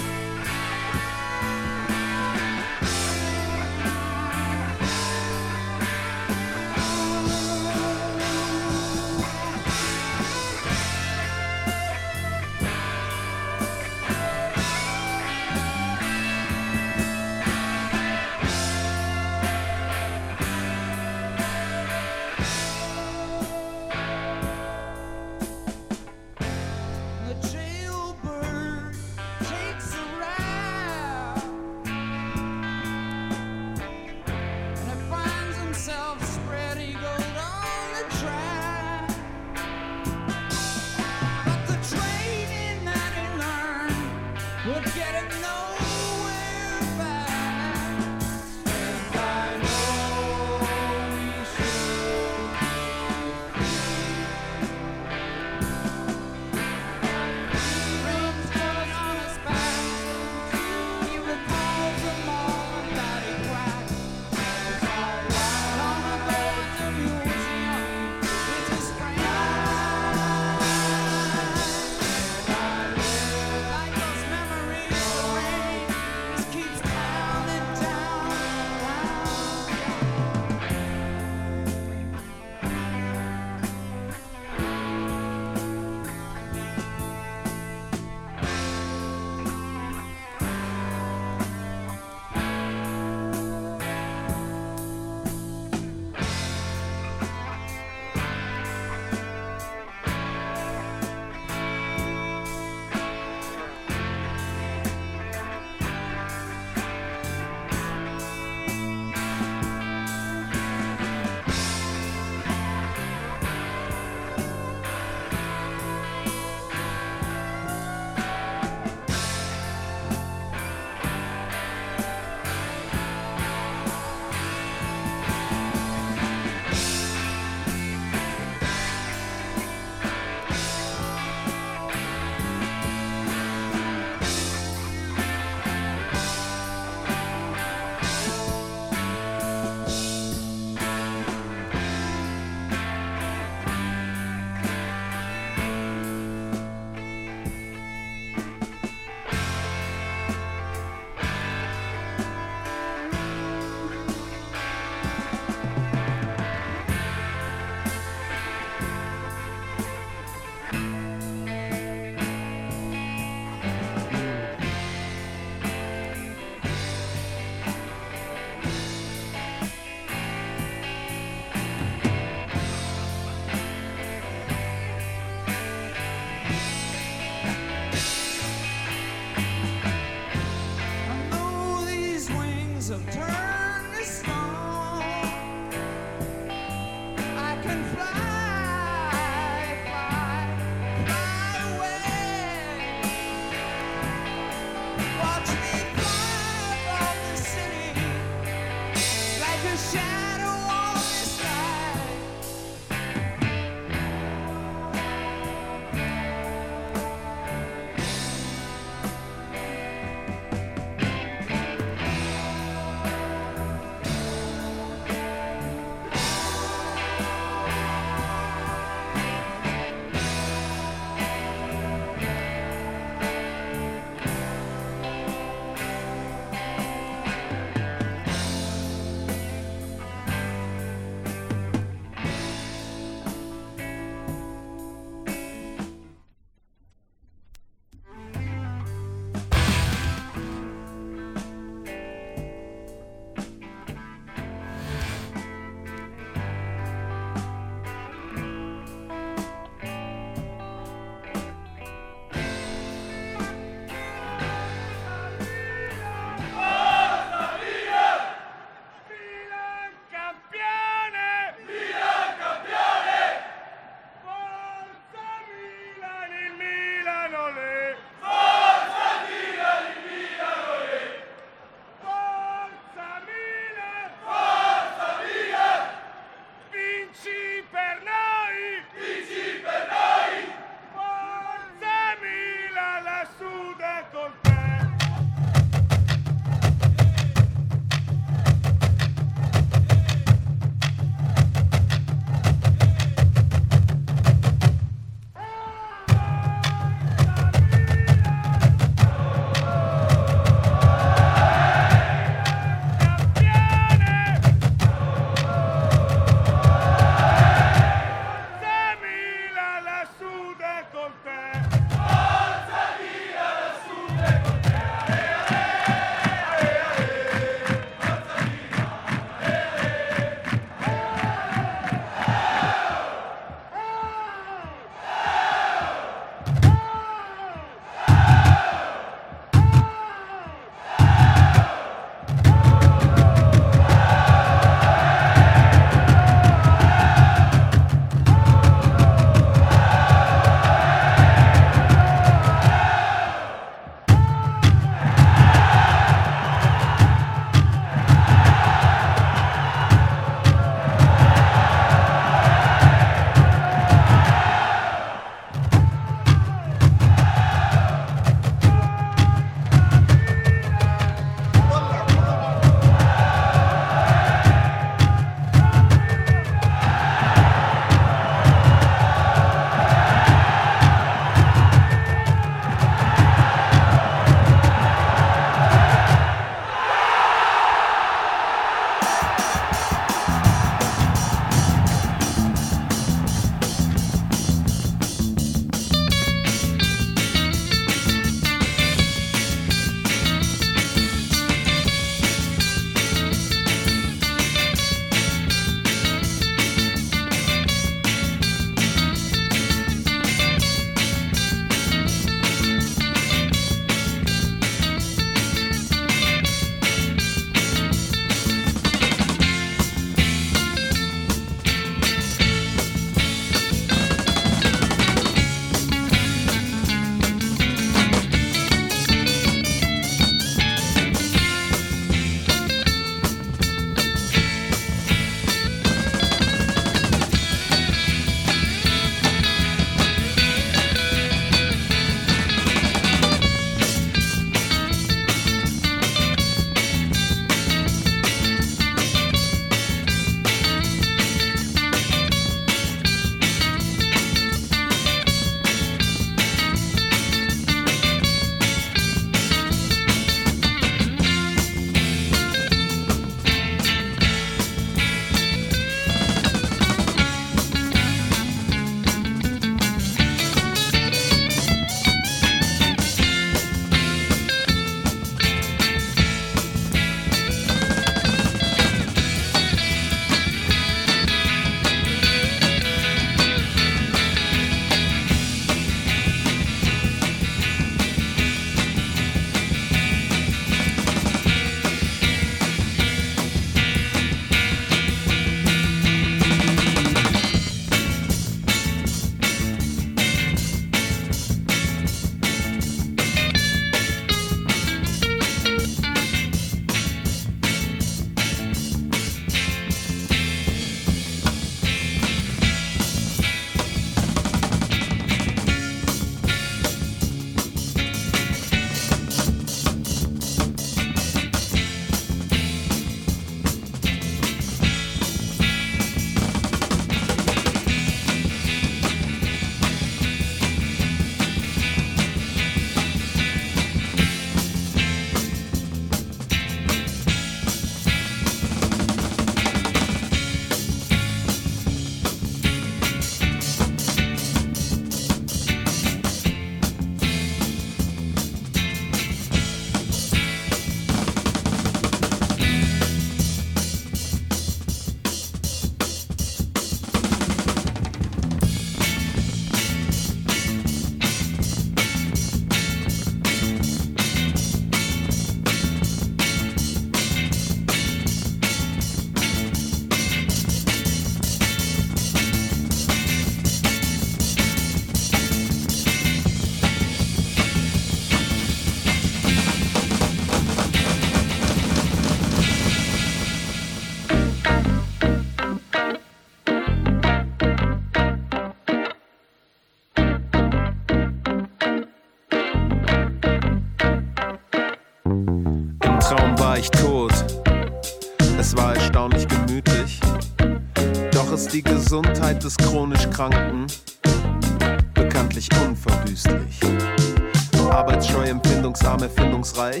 Doch ist die Gesundheit des chronisch Kranken bekanntlich unverwüstlich. Arbeitsscheu, empfindungsarm, erfindungsreich.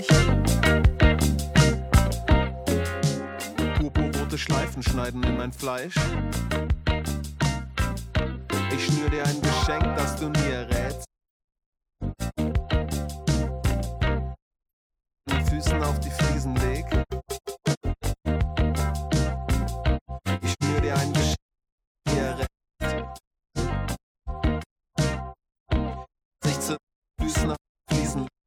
Purpurrote Schleifen schneiden in mein Fleisch. Ich schnür dir ein Geschenk, das du nie errätst. Mit Füßen auf die Fliesen leg. Ich schnür dir ein Geschenk, das du nie errätst. Sich zu Füßen auf die Fliesen leg.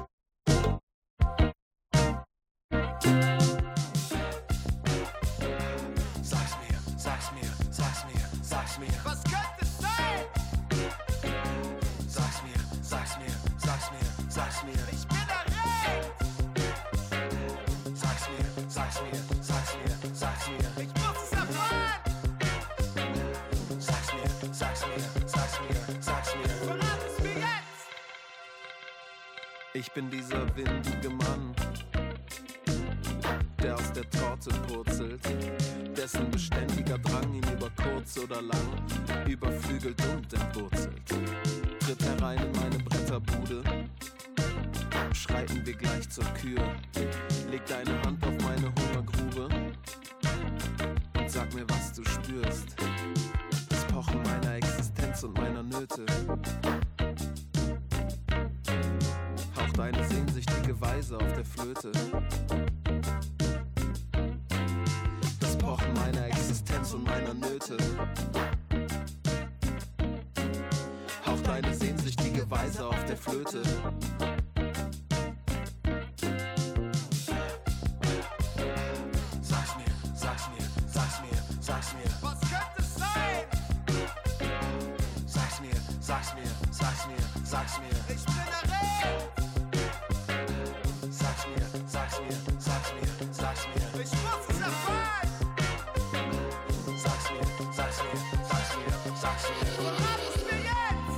Sag's mir, sag's mir, sag's mir, sag's mir. Was könnte es sein? Sag's mir, sag's mir, sag's mir, sag's mir. Ich bin erregt. Sag's mir, sag's mir, sag's mir, sag's mir. Ich muss es erfahren. Sag's mir, sag's mir, sag's mir, sag's mir. Verrat es mir jetzt. Ich bin dieser windige Mann, der aus der Torte purzelt, dessen beständiger Drang ihn über kurz oder lang überflügelt und entwurzelt. Tritt herein in meine Bretterbude, schreiten wir gleich zur Kür. Leg deine Hand auf meine Hungergrube und sag mir, was du spürst. Das Pochen meiner Existenz und meiner Nöte. Hauch deine sehnsüchtige Weise auf der Flöte. Das Pochen meiner Existenz und meiner Nöte. Hauch deine sehnsüchtige Weise auf der Flöte. Sag's mir, sag's mir, sag's mir, sag's mir. Was könnte es sein? Sag's mir, sag's mir, sag's mir, sag's mir. Ich bin erregt. Sag's mir, sag's mir, sag's mir, sag's mir. Ich muss es erfahren. Sag's mir, sag's mir, sag's mir, sag's mir. Verrat es mir jetzt.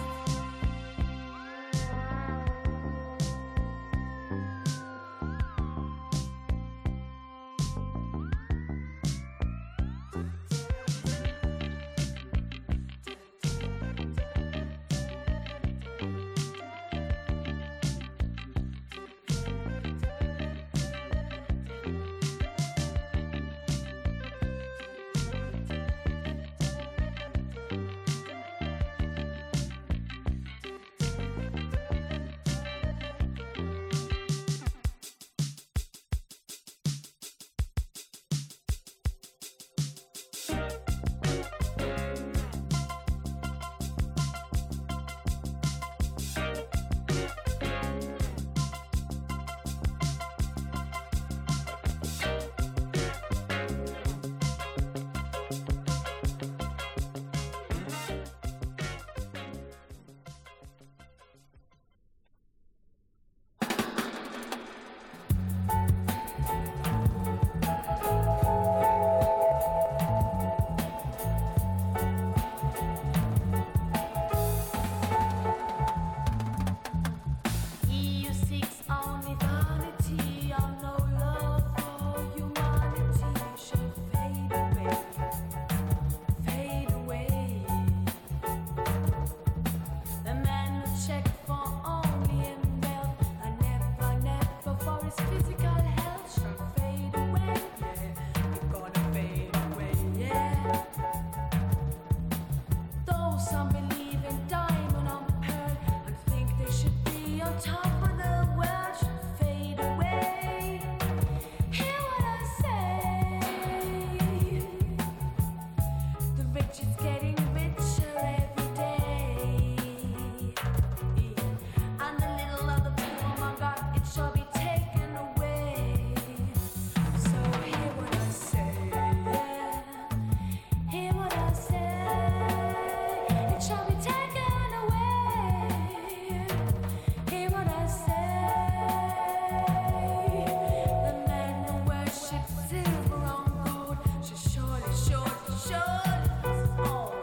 Sure.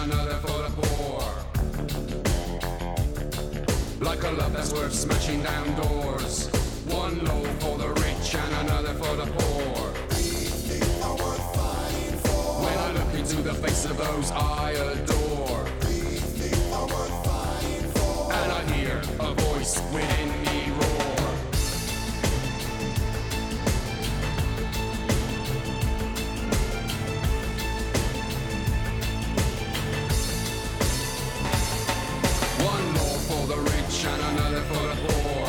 another for the poor. Like a love that's worth smashing down doors. One loaf for the rich and another for the poor. When I look into the face of those I adore, and I hear a voice within me roar. One more for the rich and another for the poor.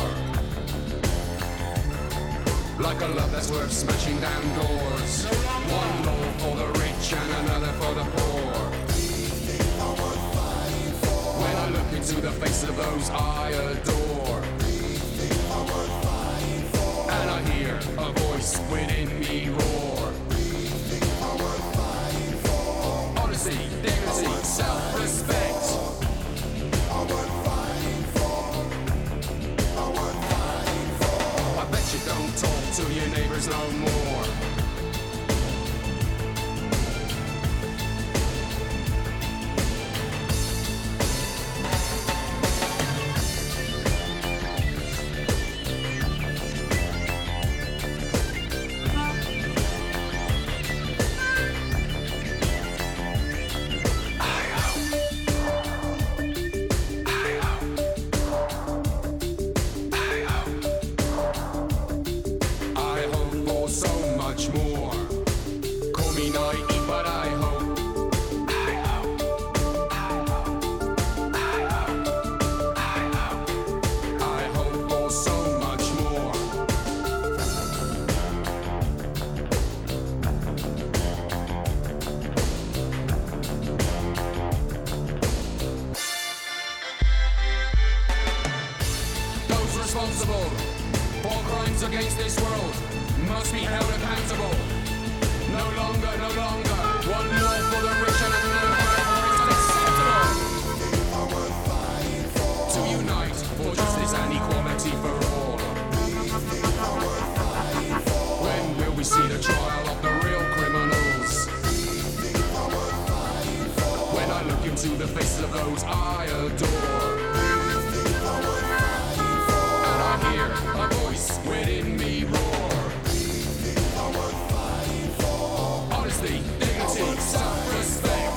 Like a love that's worth smashing down doors. One more for the rich and another for the poor. When I look into the face of those I adore, and I hear a voice within me roar. Honesty, dignity, self-respect. I bet you don't talk to your neighbors no more. Responsible for crimes against this world must be held accountable. No longer, no longer. One more for the rich and another for the poor is unacceptable. To unite for justice and equality for all. When will we see the trial of the real criminals? When I look into the faces of those I adore, hear a voice within me roar. Honesty, dignity, self-respect.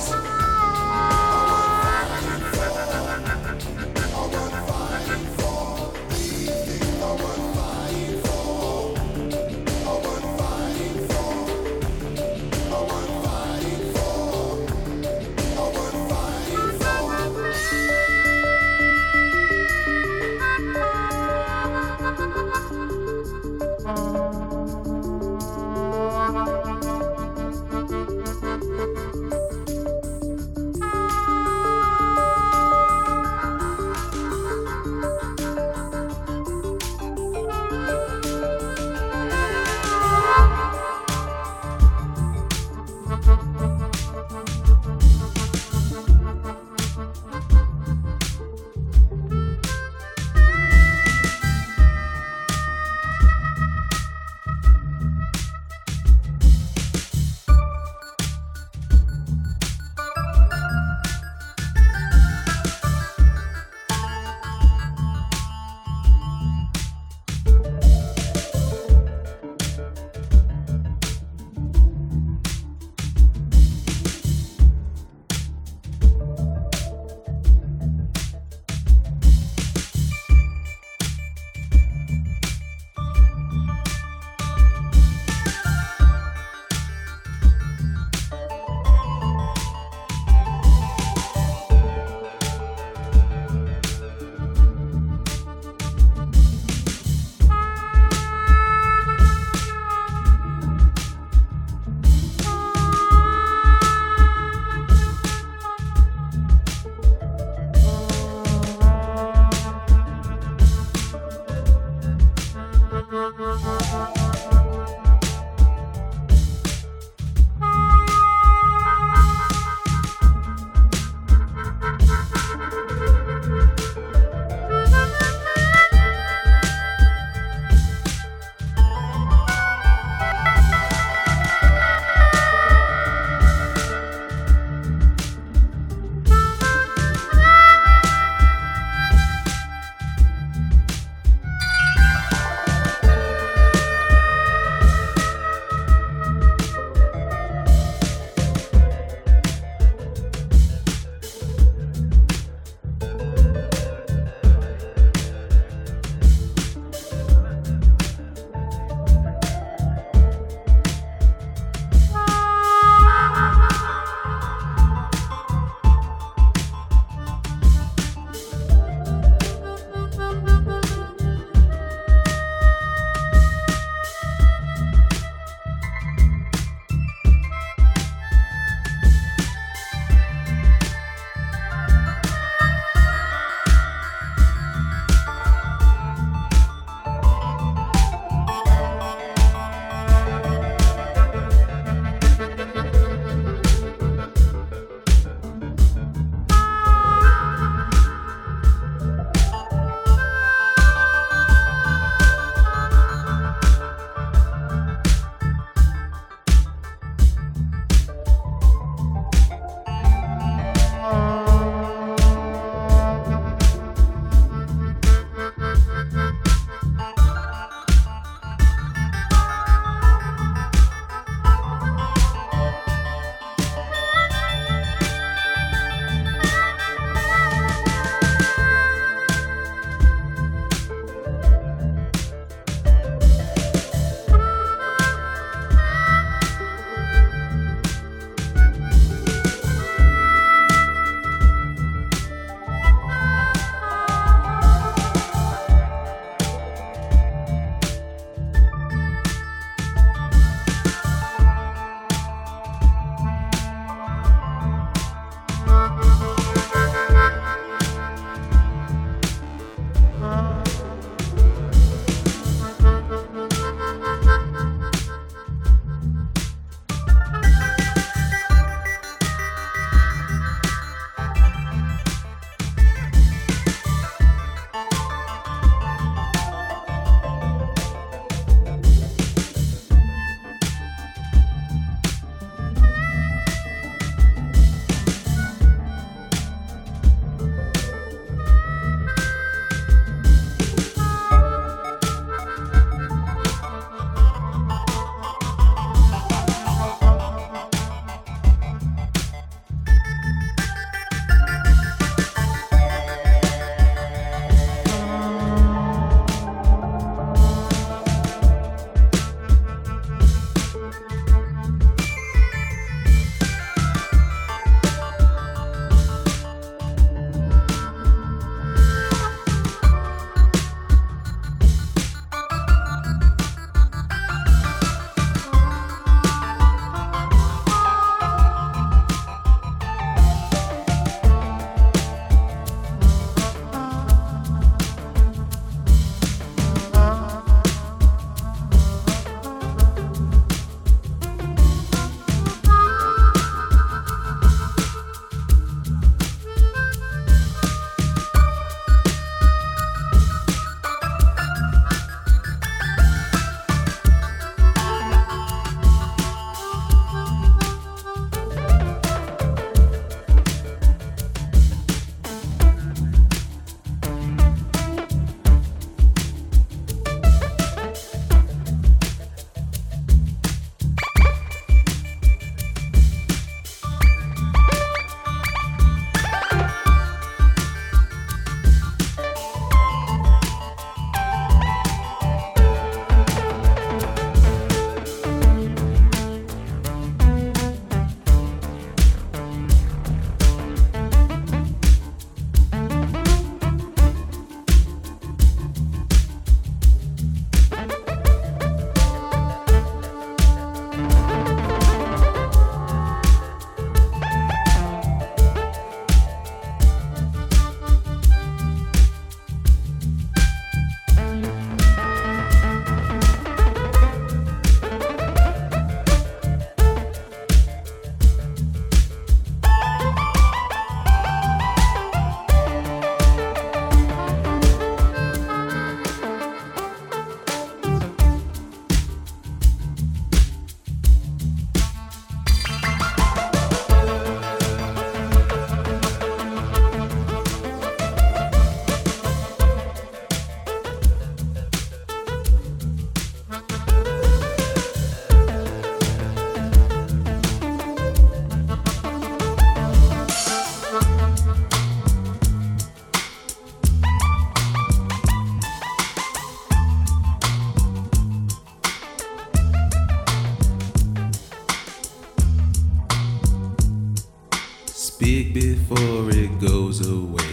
Speak before it goes away.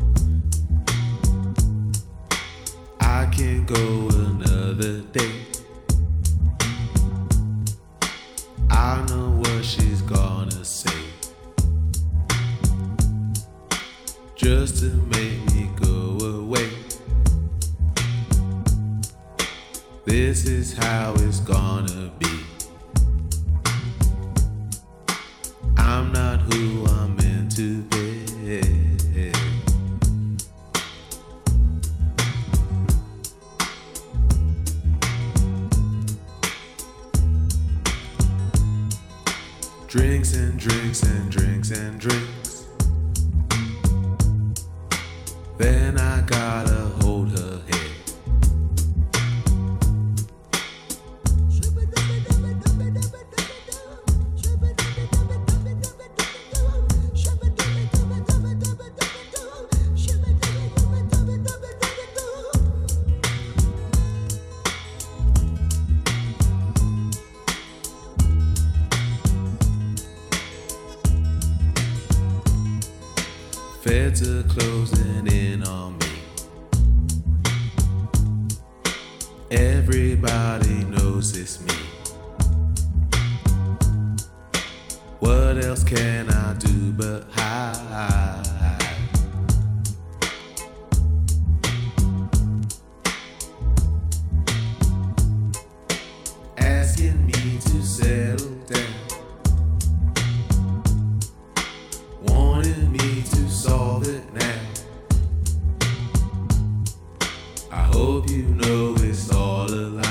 I can't go another day. I know what she's gonna say, just to make me go away. This is how it's gonna be. I'm not who I'm meant to be. Drinks and drinks and drinks and drinks. Then I gotta hold her head. Feds are closing in on me. Everybody knows it's me. What else can I do but hide? Asking me to settle down, wanting me to solve it now. I hope you know it's all a lie.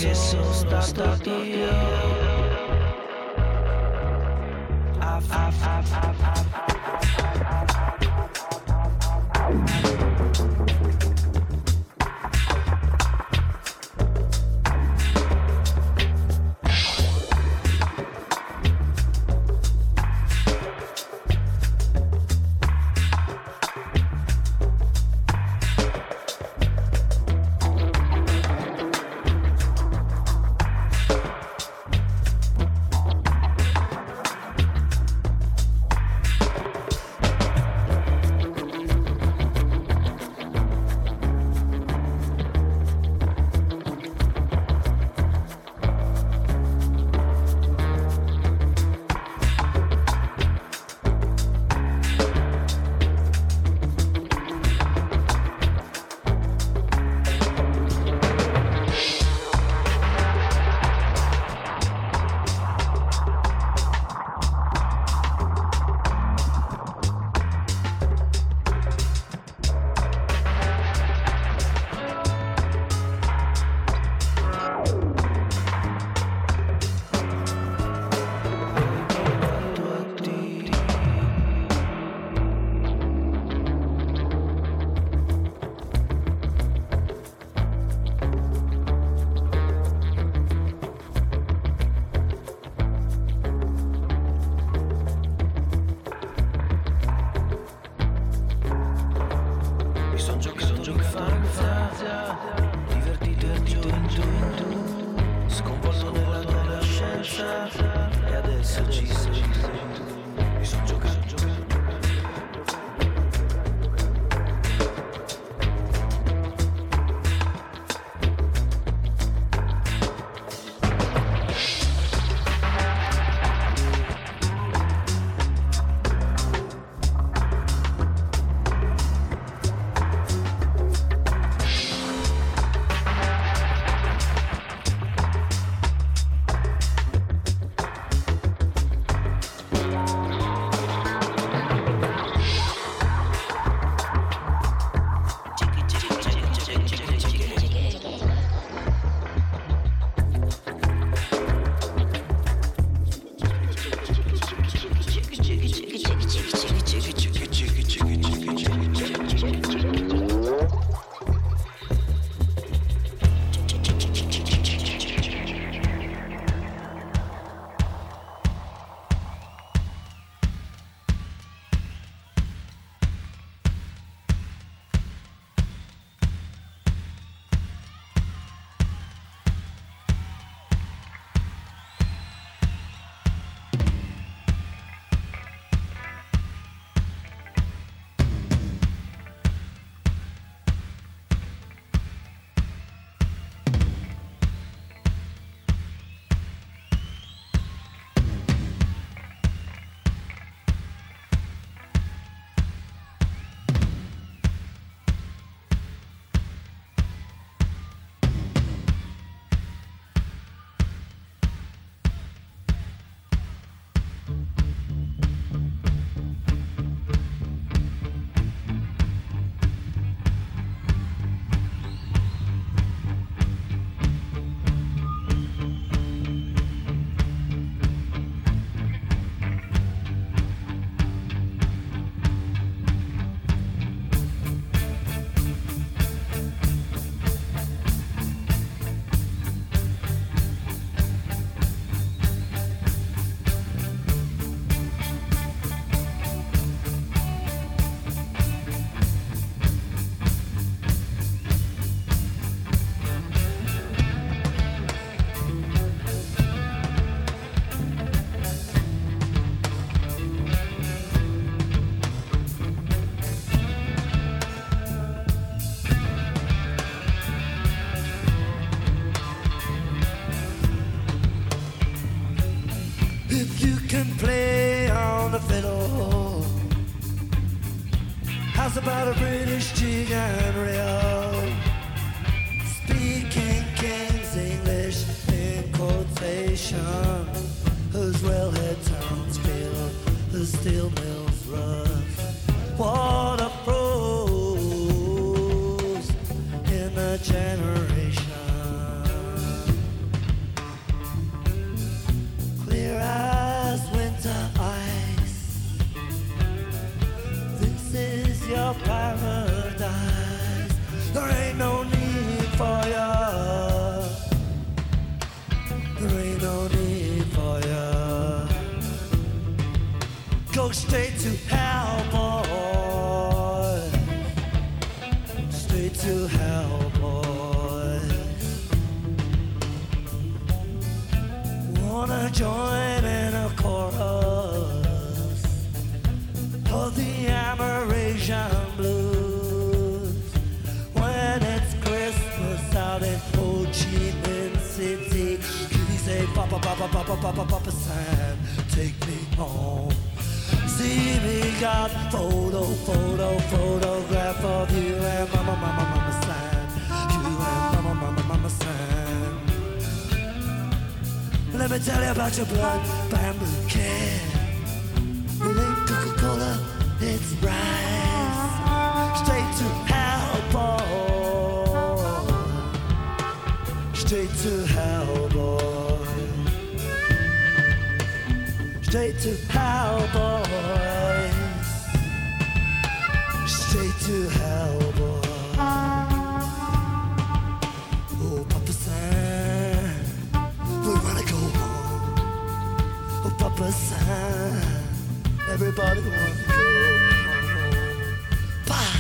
che sono stato io. If you can play on the fiddle, how's about a British jig and reel? Speaking King's English in quotation, whose railhead towns feel, whose steel mills run. What a prose in a generation. straight to hell, boys. Wanna join in a chorus of the Amerasian blues when it's Christmas out in Ho Chi Minh City. Kitty say, Papa, Papa, Papa, Papa, Papa San, take me home. See me got photograph of you and Mama, Mama, Mama San. You and Mama, Mama, Mama San. Let me tell you about your blood bamboo can. It ain't Coca-Cola, it's rice. Straight to hell, boy. Straight to hell, boy. Straight to hell, boys. Straight to hell, boys. Oh, Papa San, we wanna go home. Oh, Papa San, everybody wanna go home. Bye.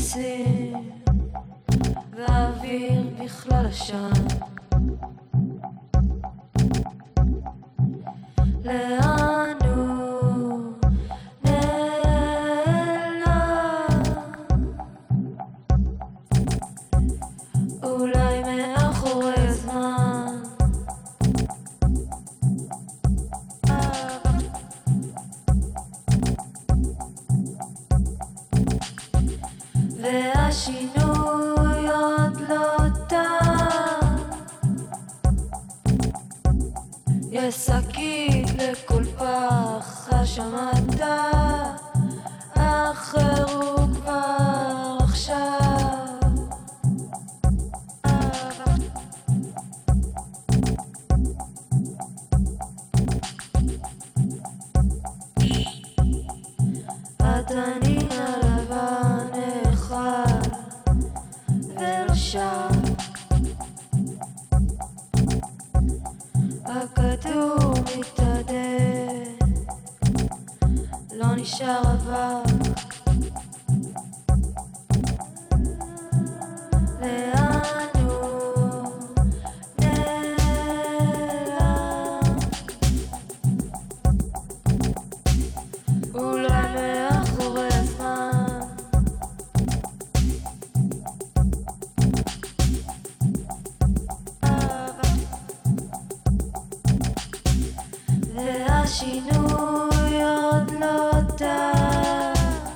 עצים והאוויר בכלל עשן. לאן הוא נעלם? אולי מאחורי הזמן. והשינוי עוד לא תם. יש שקית לכל פח, השמעת אחר הוא כבר עכשיו. התנין הלבן אחד ולא שם. הכדור מתעדן, לא נשאר אבק. לאן הוא נעלם? אולי מאחורי הזמן. והשינוי עוד לא תם.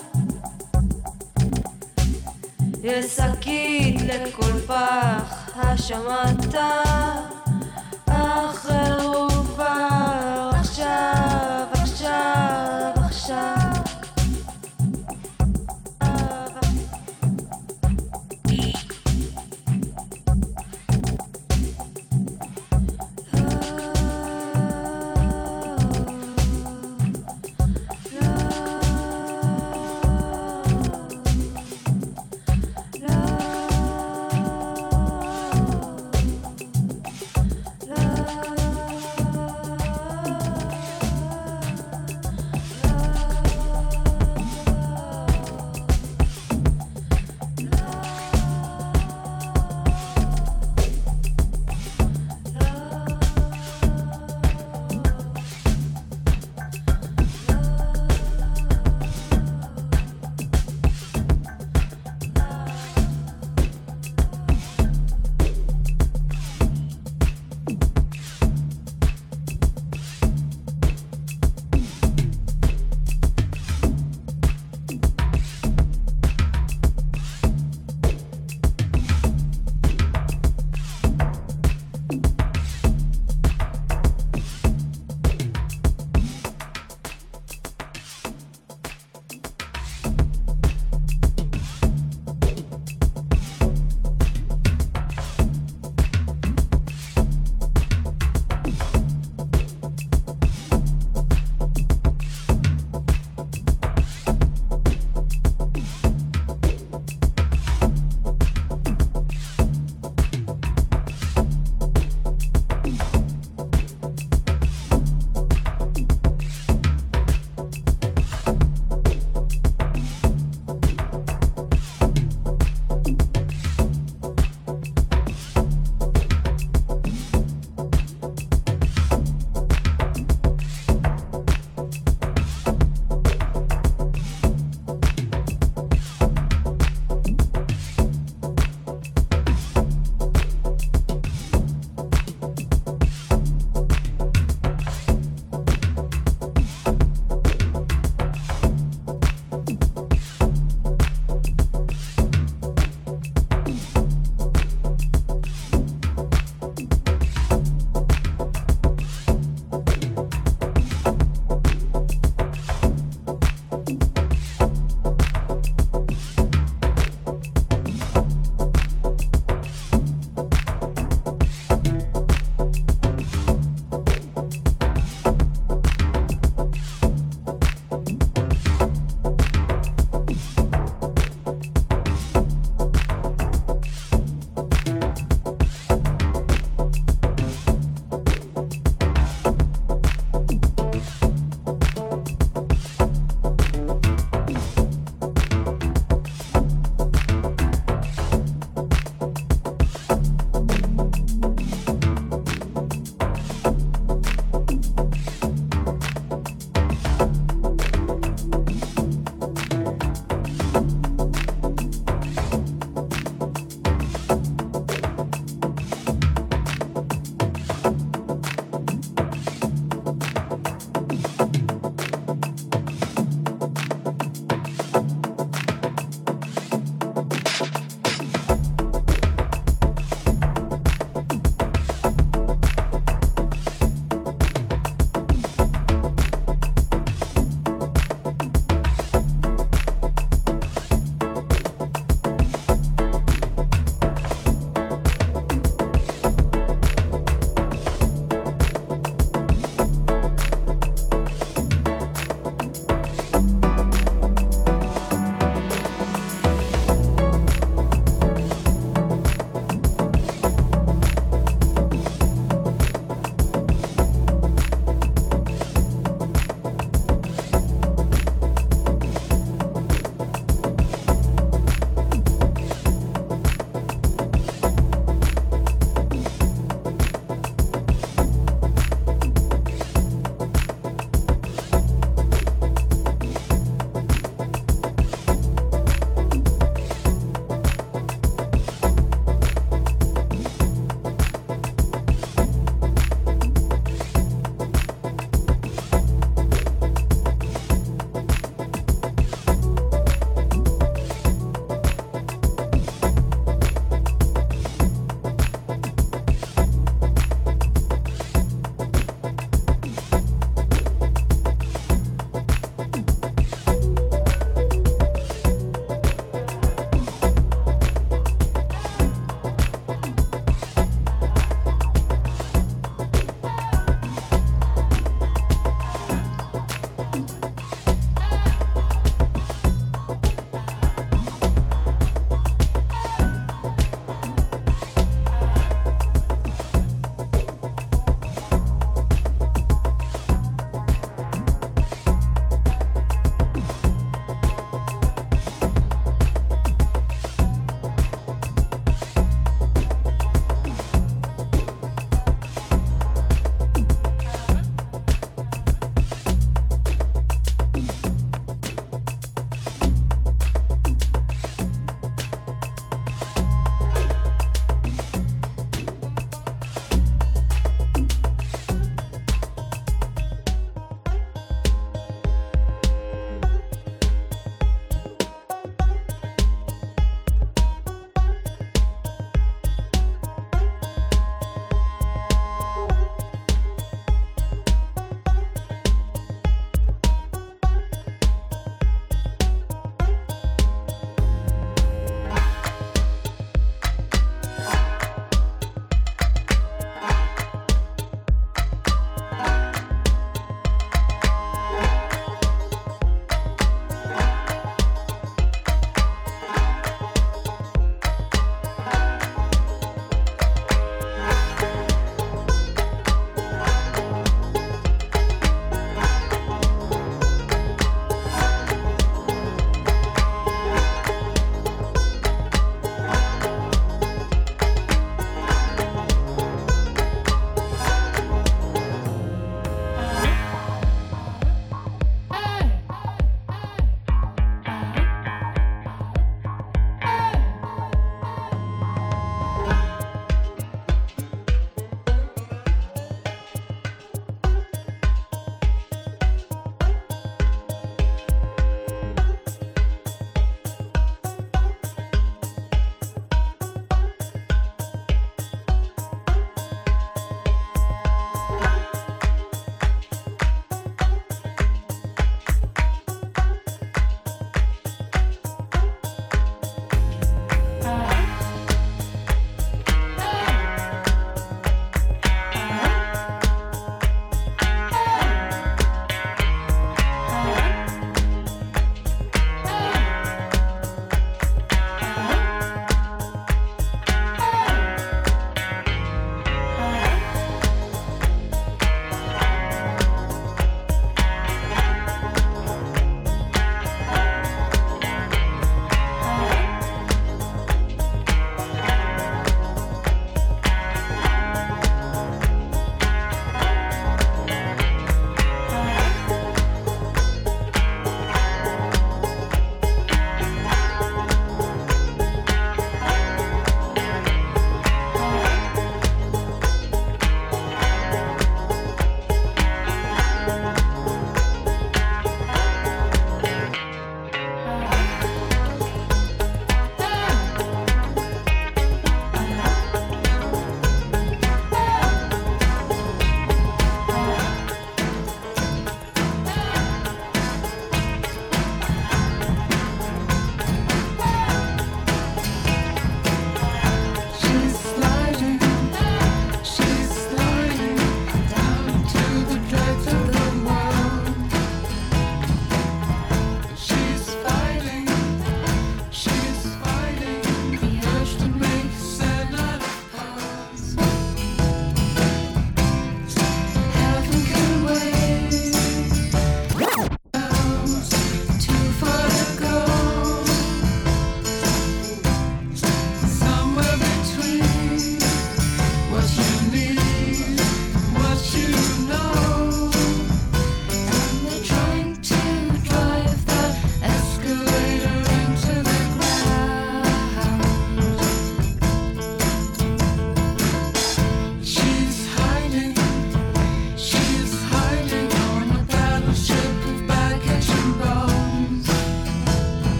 יש שקית לכל פח, השמעת אחר הוא כבר עכשיו, עכשיו, עכשיו. Love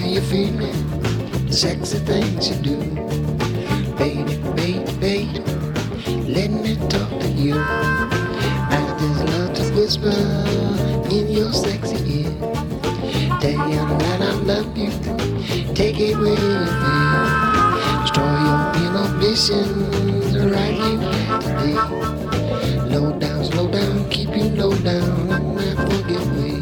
way you feel it, the sexy things you do. Baby, baby, baby, let me talk to you. I just love to whisper in your sexy ear. Tell you that I love you, take it with me. Destroy your inhibitions, right you have to be. Low down, slow down, keep you low down, and never forget me.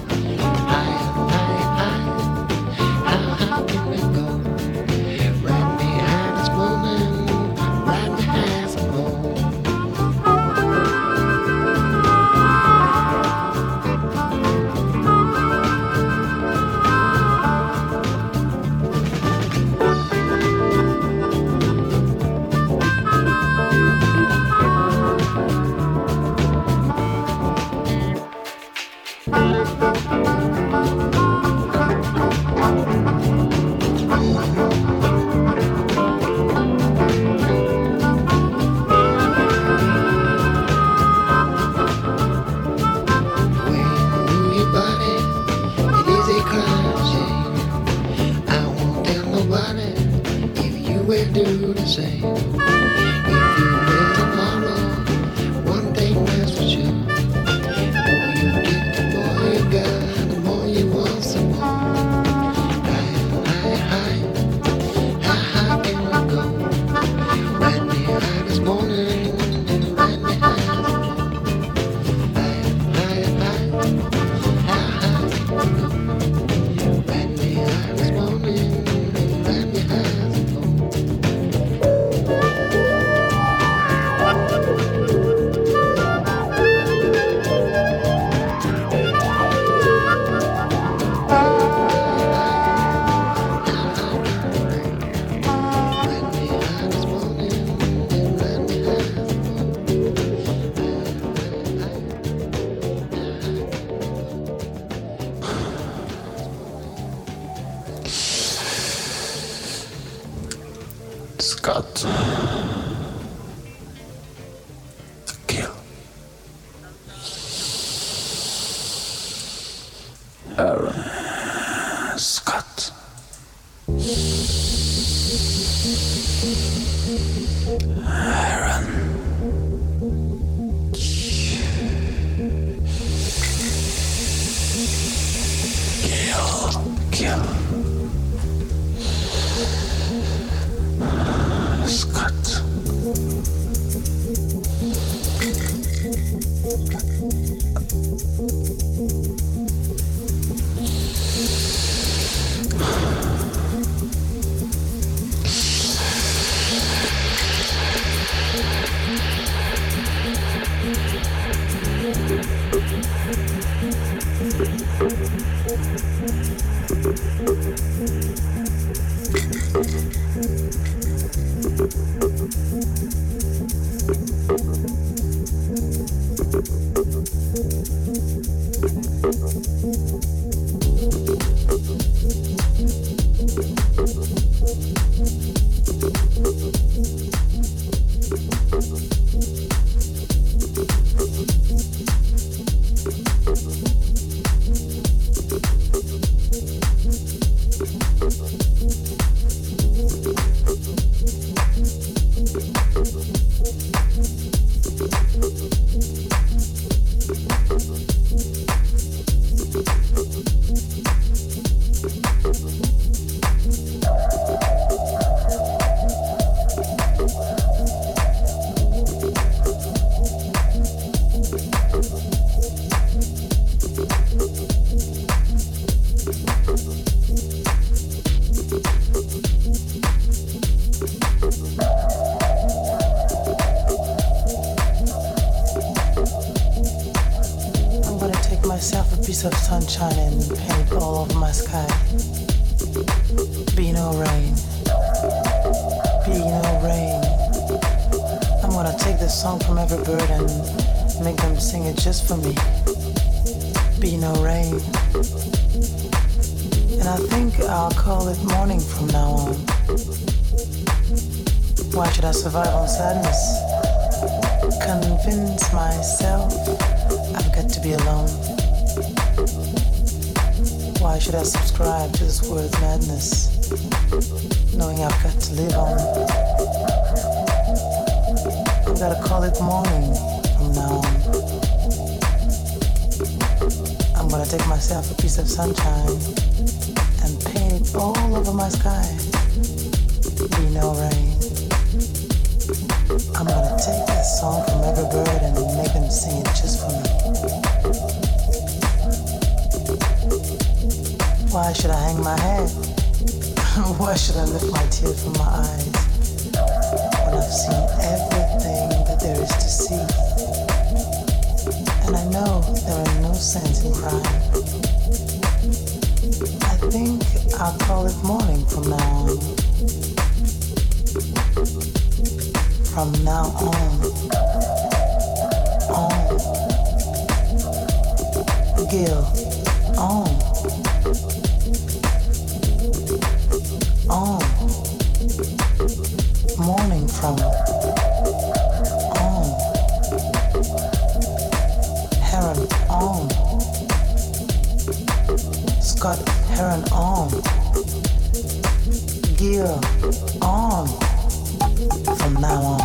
How can we go? Ride me high this morning, ride me high some more. Do the same. If you live tomorrow, one thing that's for sure. The more you get, the more you got, the more you want some more. High can we go? Ride me high this morning, and ride me high some more. High can we go? Ride me high this morning, and ride me high some more. Scott. To kill. Aaron. Scott. Aaron. Kill. Scott. Of sunshine and paint all over my sky. Be no rain. Be no rain. I'm gonna take this song from every bird and make them sing it just for me. Be no rain. And I think I'll call it morning from now on. Why should I survive on sadness? Convince myself I've got to be alone. Why should I subscribe to this world's madness, knowing I've got to live on? I've got to call it morning from now on. I'm gonna take myself a piece of sunshine and paint it all over my sky. Be no rain. I'm gonna take this song from every bird and make them sing it just for me. Why should I hang my head? Why should I lift my tears from my eyes when I've seen everything that there is to see? And I know there are no sense in crying. I think I'll call it morning from now on. From now on. Gil, on. Morning from. On. Heron, on. Scott Heron, on. Gil, on. From now on.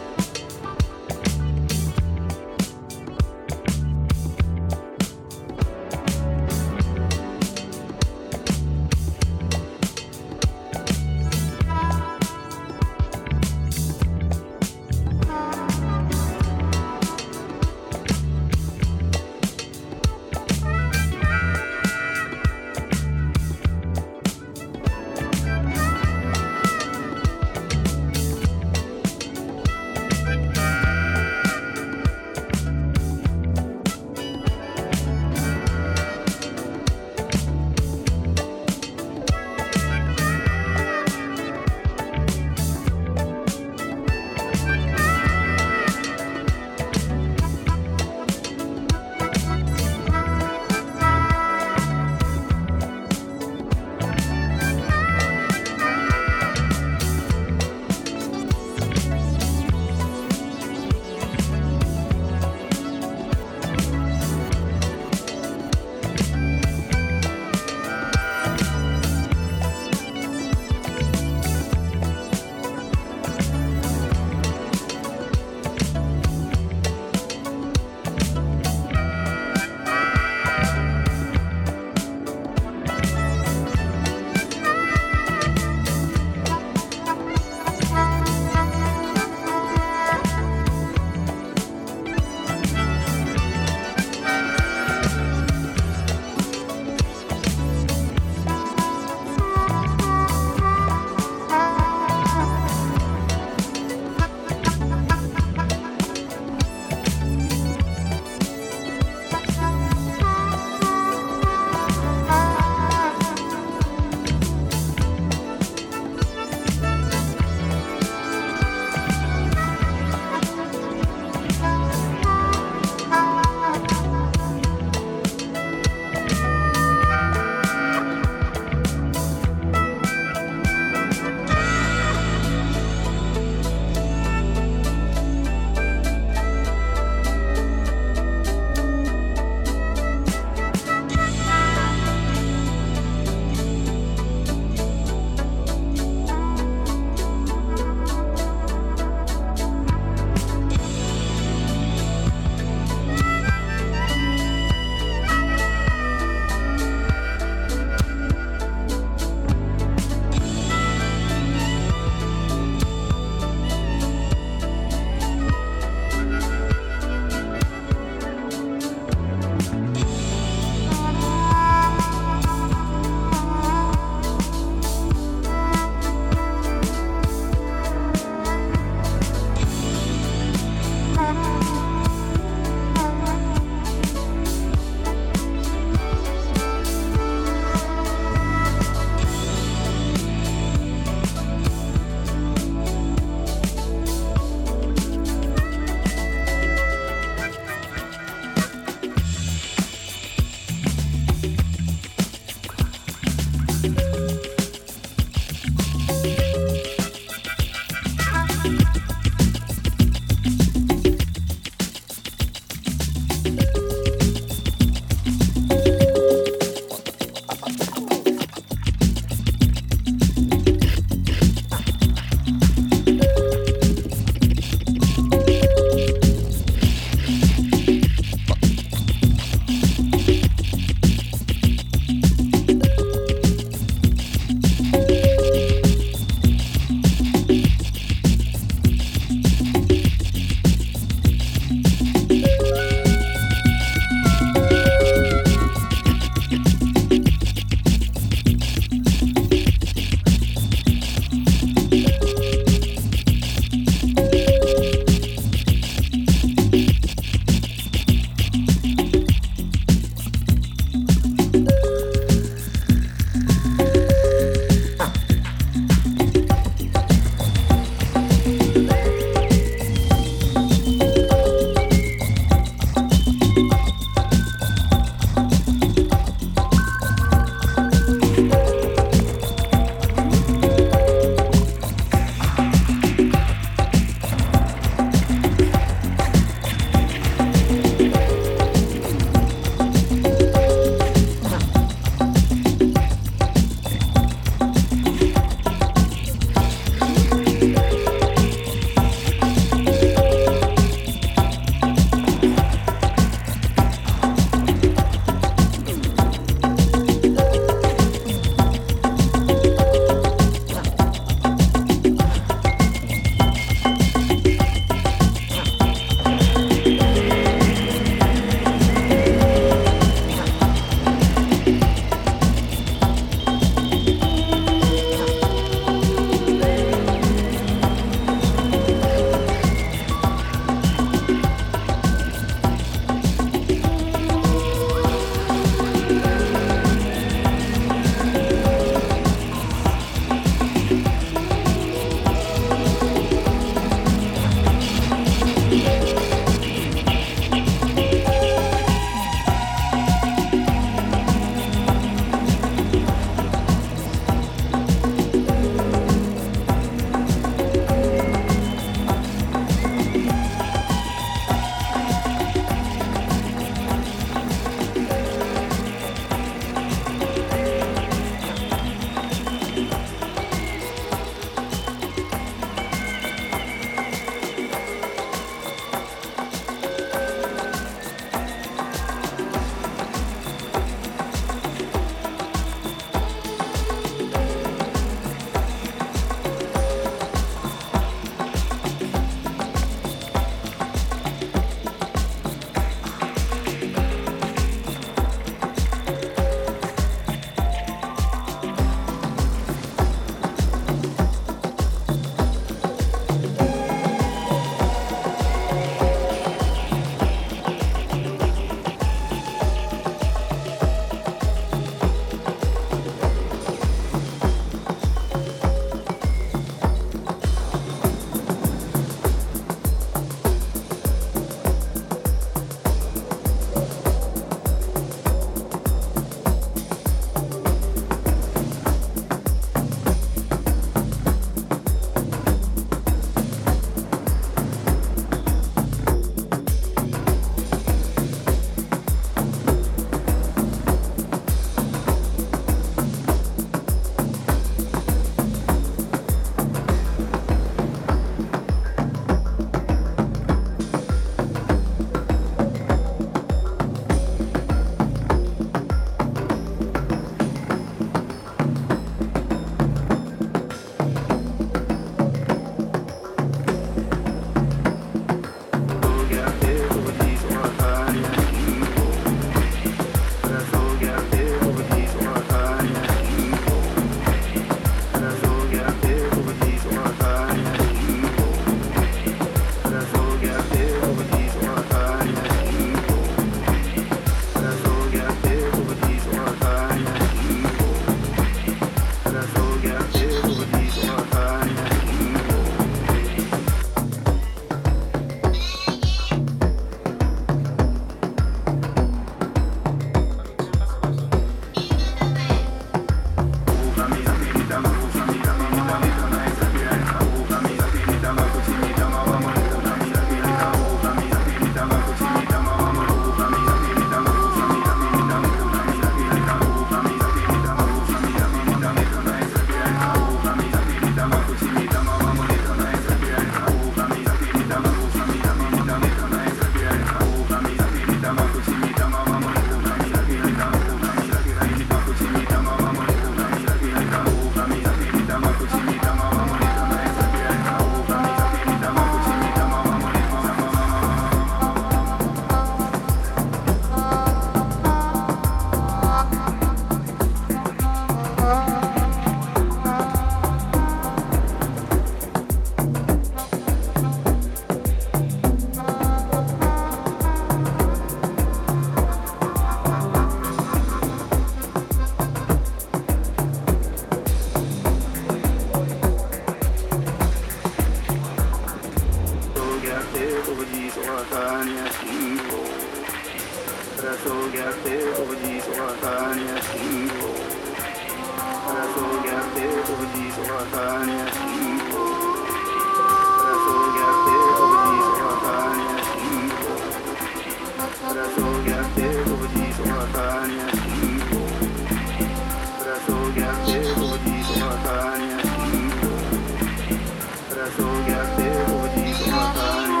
Soatania Singo. Rasogate Oji Soatania Singo. Rasogate Oji Soatania Singo. Rasogate Oji Soatania Singo. Rasogate Oji Soatania Singo. Rasogate Oji Soatania Singo. Rasogate Oji Soatania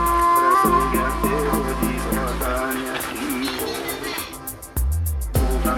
Singo. Rasogate Oji Soatania Singo.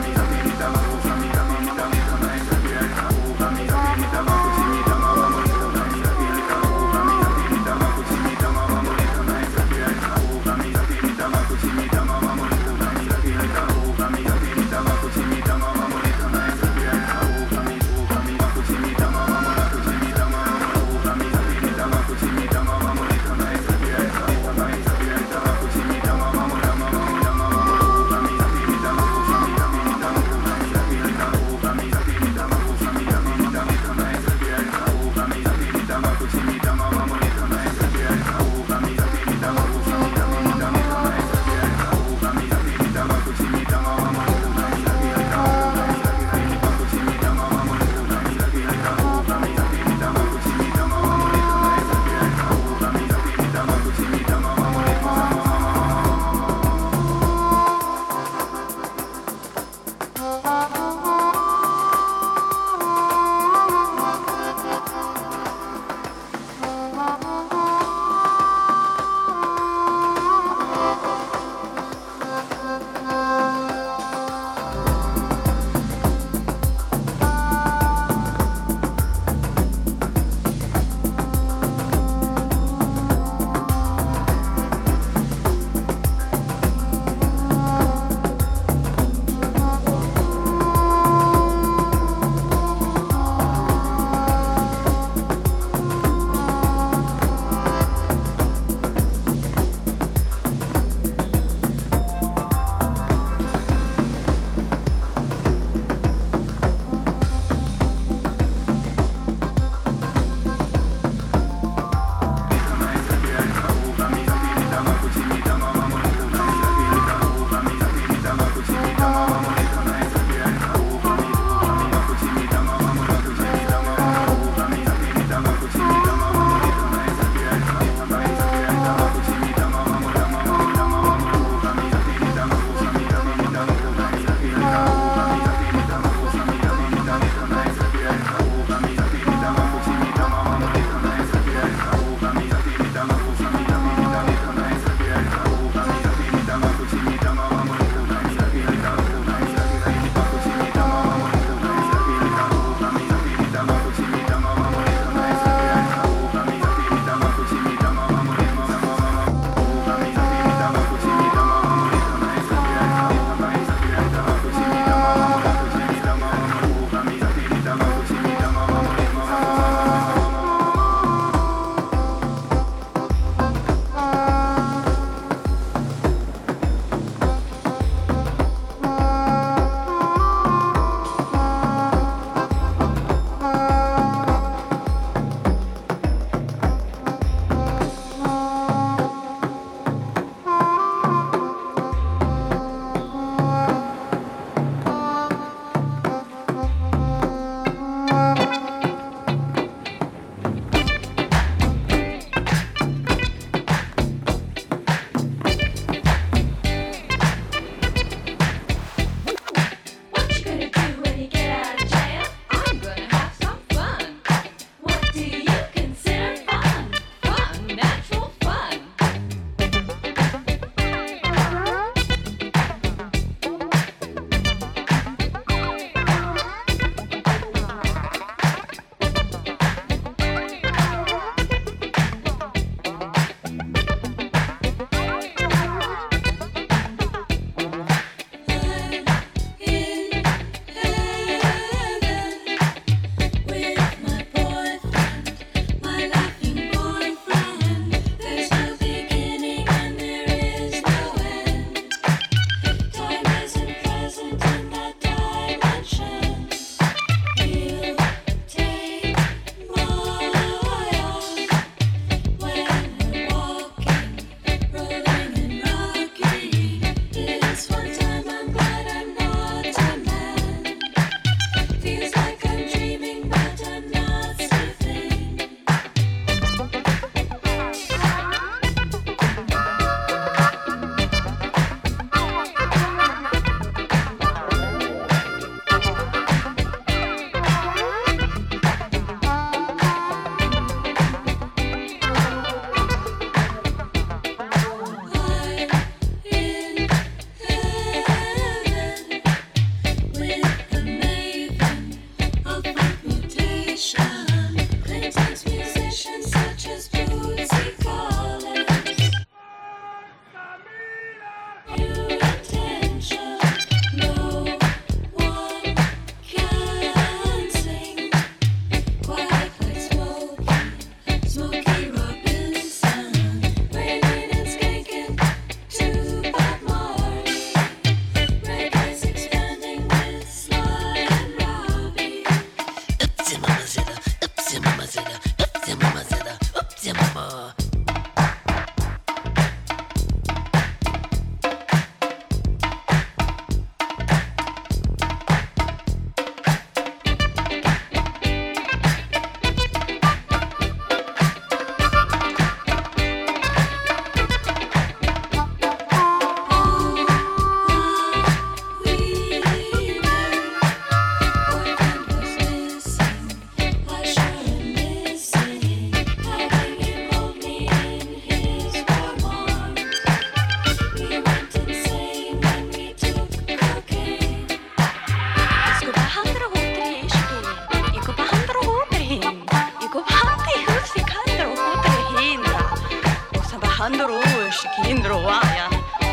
Indro Waya.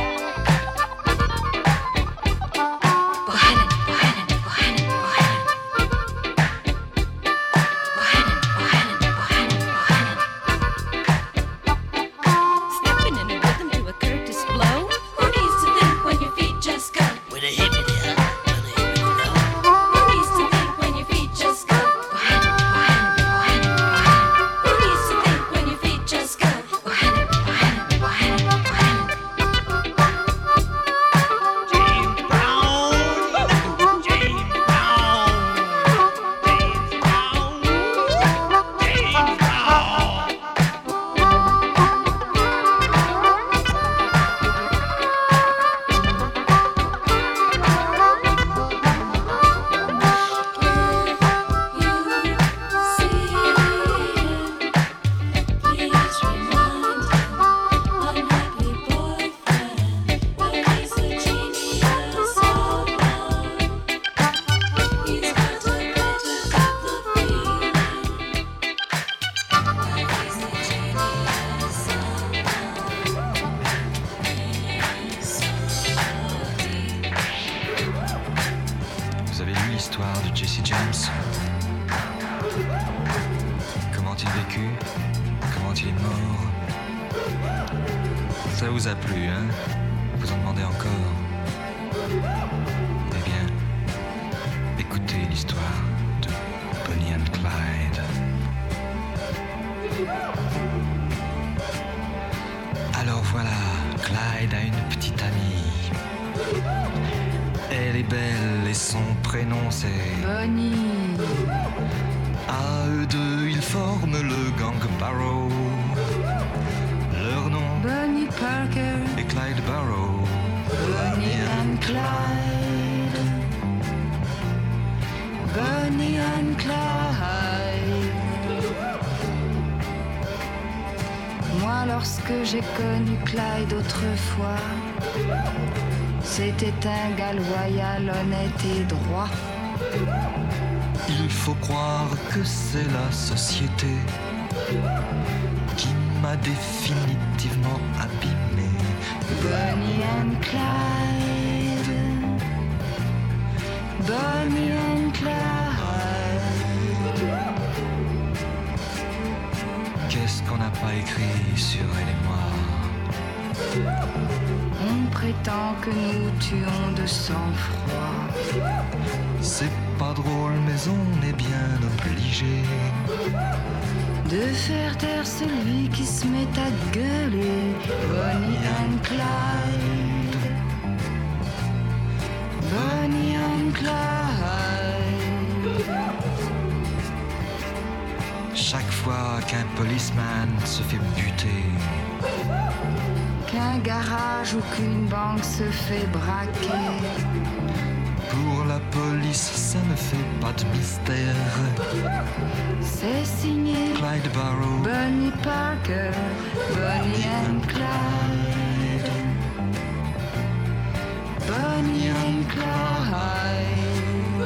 Stepping in a rhythm to a Curtis blow. Who needs to think when your feet just go? With a hippity hop, Who needs to think when your feet just go? Who needs to think when your feet just go? Vous avez lu l'histoire de Jesse James? Comment il vécut? Comment il est mort? Ça vous a plu, hein? Vous en demandez encore? Eh bien, écoutez l'histoire de Bonnie and Clyde. Alors voilà, Clyde a une petite amie. Elle est belle et son prénom c'est Bonnie. À eux deux, ils forment le gang Barrow. Leur nom Bonnie Parker est Clyde Barrow. Bonnie and Clyde. Bonnie and Clyde. Moi, lorsque j'ai connu Clyde autrefois, c'était un gars loyal, honnête et droit. Il faut croire que c'est la société qui m'a définitivement abîmé. Bonnie and Clyde. Bonnie and Clyde. Qu'est-ce qu'on n'a pas écrit sur elle et moi? On prétend que nous tuons de sang-froid. C'est pas drôle, mais on est bien obligé de faire taire celui qui se met à gueuler. Bonnie and Clyde. Bonnie and Clyde. Chaque fois qu'un policeman se fait buter, qu'un garage ou qu'une banque se fait braquer, pour la police ça ne fait pas de mystère. C'est signé Clyde Barrow, Bonnie Parker, Bonnie and Clyde. Bonnie and Clyde.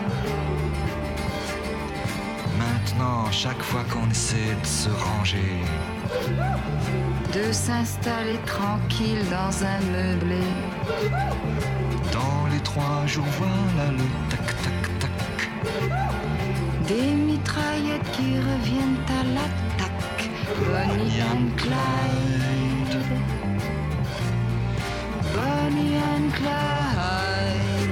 Maintenant, chaque fois qu'on essaie de se ranger, de s'installer tranquille dans un meublé, dans les 3 jours, voilà le tac-tac-tac, des mitraillettes qui reviennent à l'attaque. Bonnie and Clyde. Bonnie and Clyde.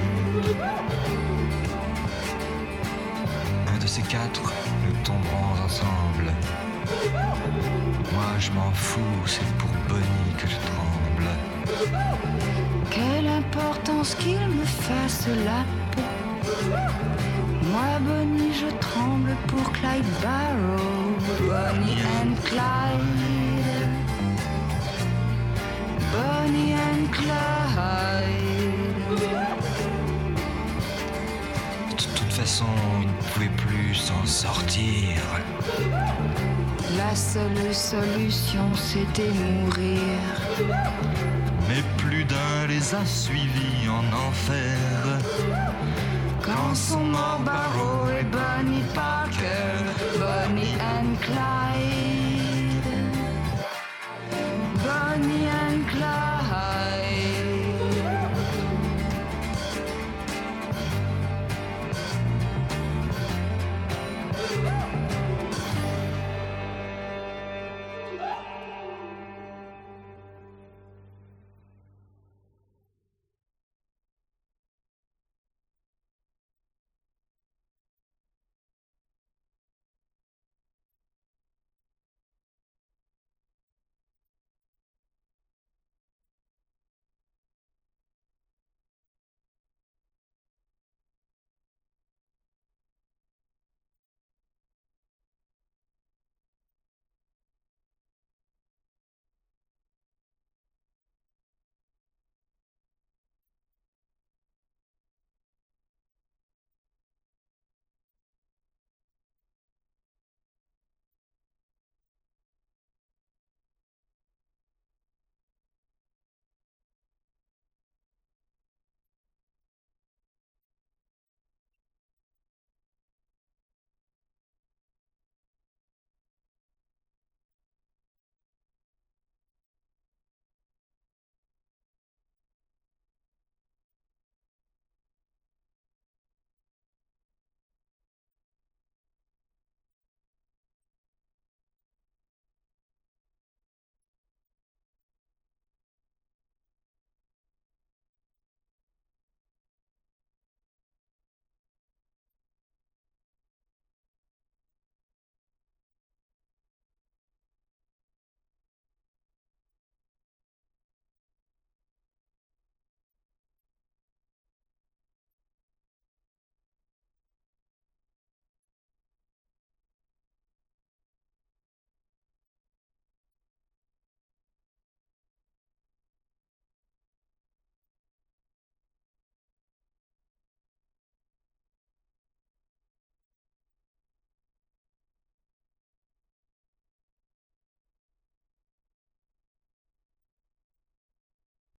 Un de ces 4, nous tomberons ensemble. Moi je m'en fous, c'est pour Bonnie que je tremble. Quelle importance qu'il me fasse la peau. Moi Bonnie je tremble pour Clyde Barrow. Bonnie and Clyde. Bonnie and Clyde. De toute façon, il ne pouvait plus s'en sortir. La seule solution c'était mourir. Mais plus d'un les a suivis en enfer. Quand sont morts Barrow et Bonnie Parker.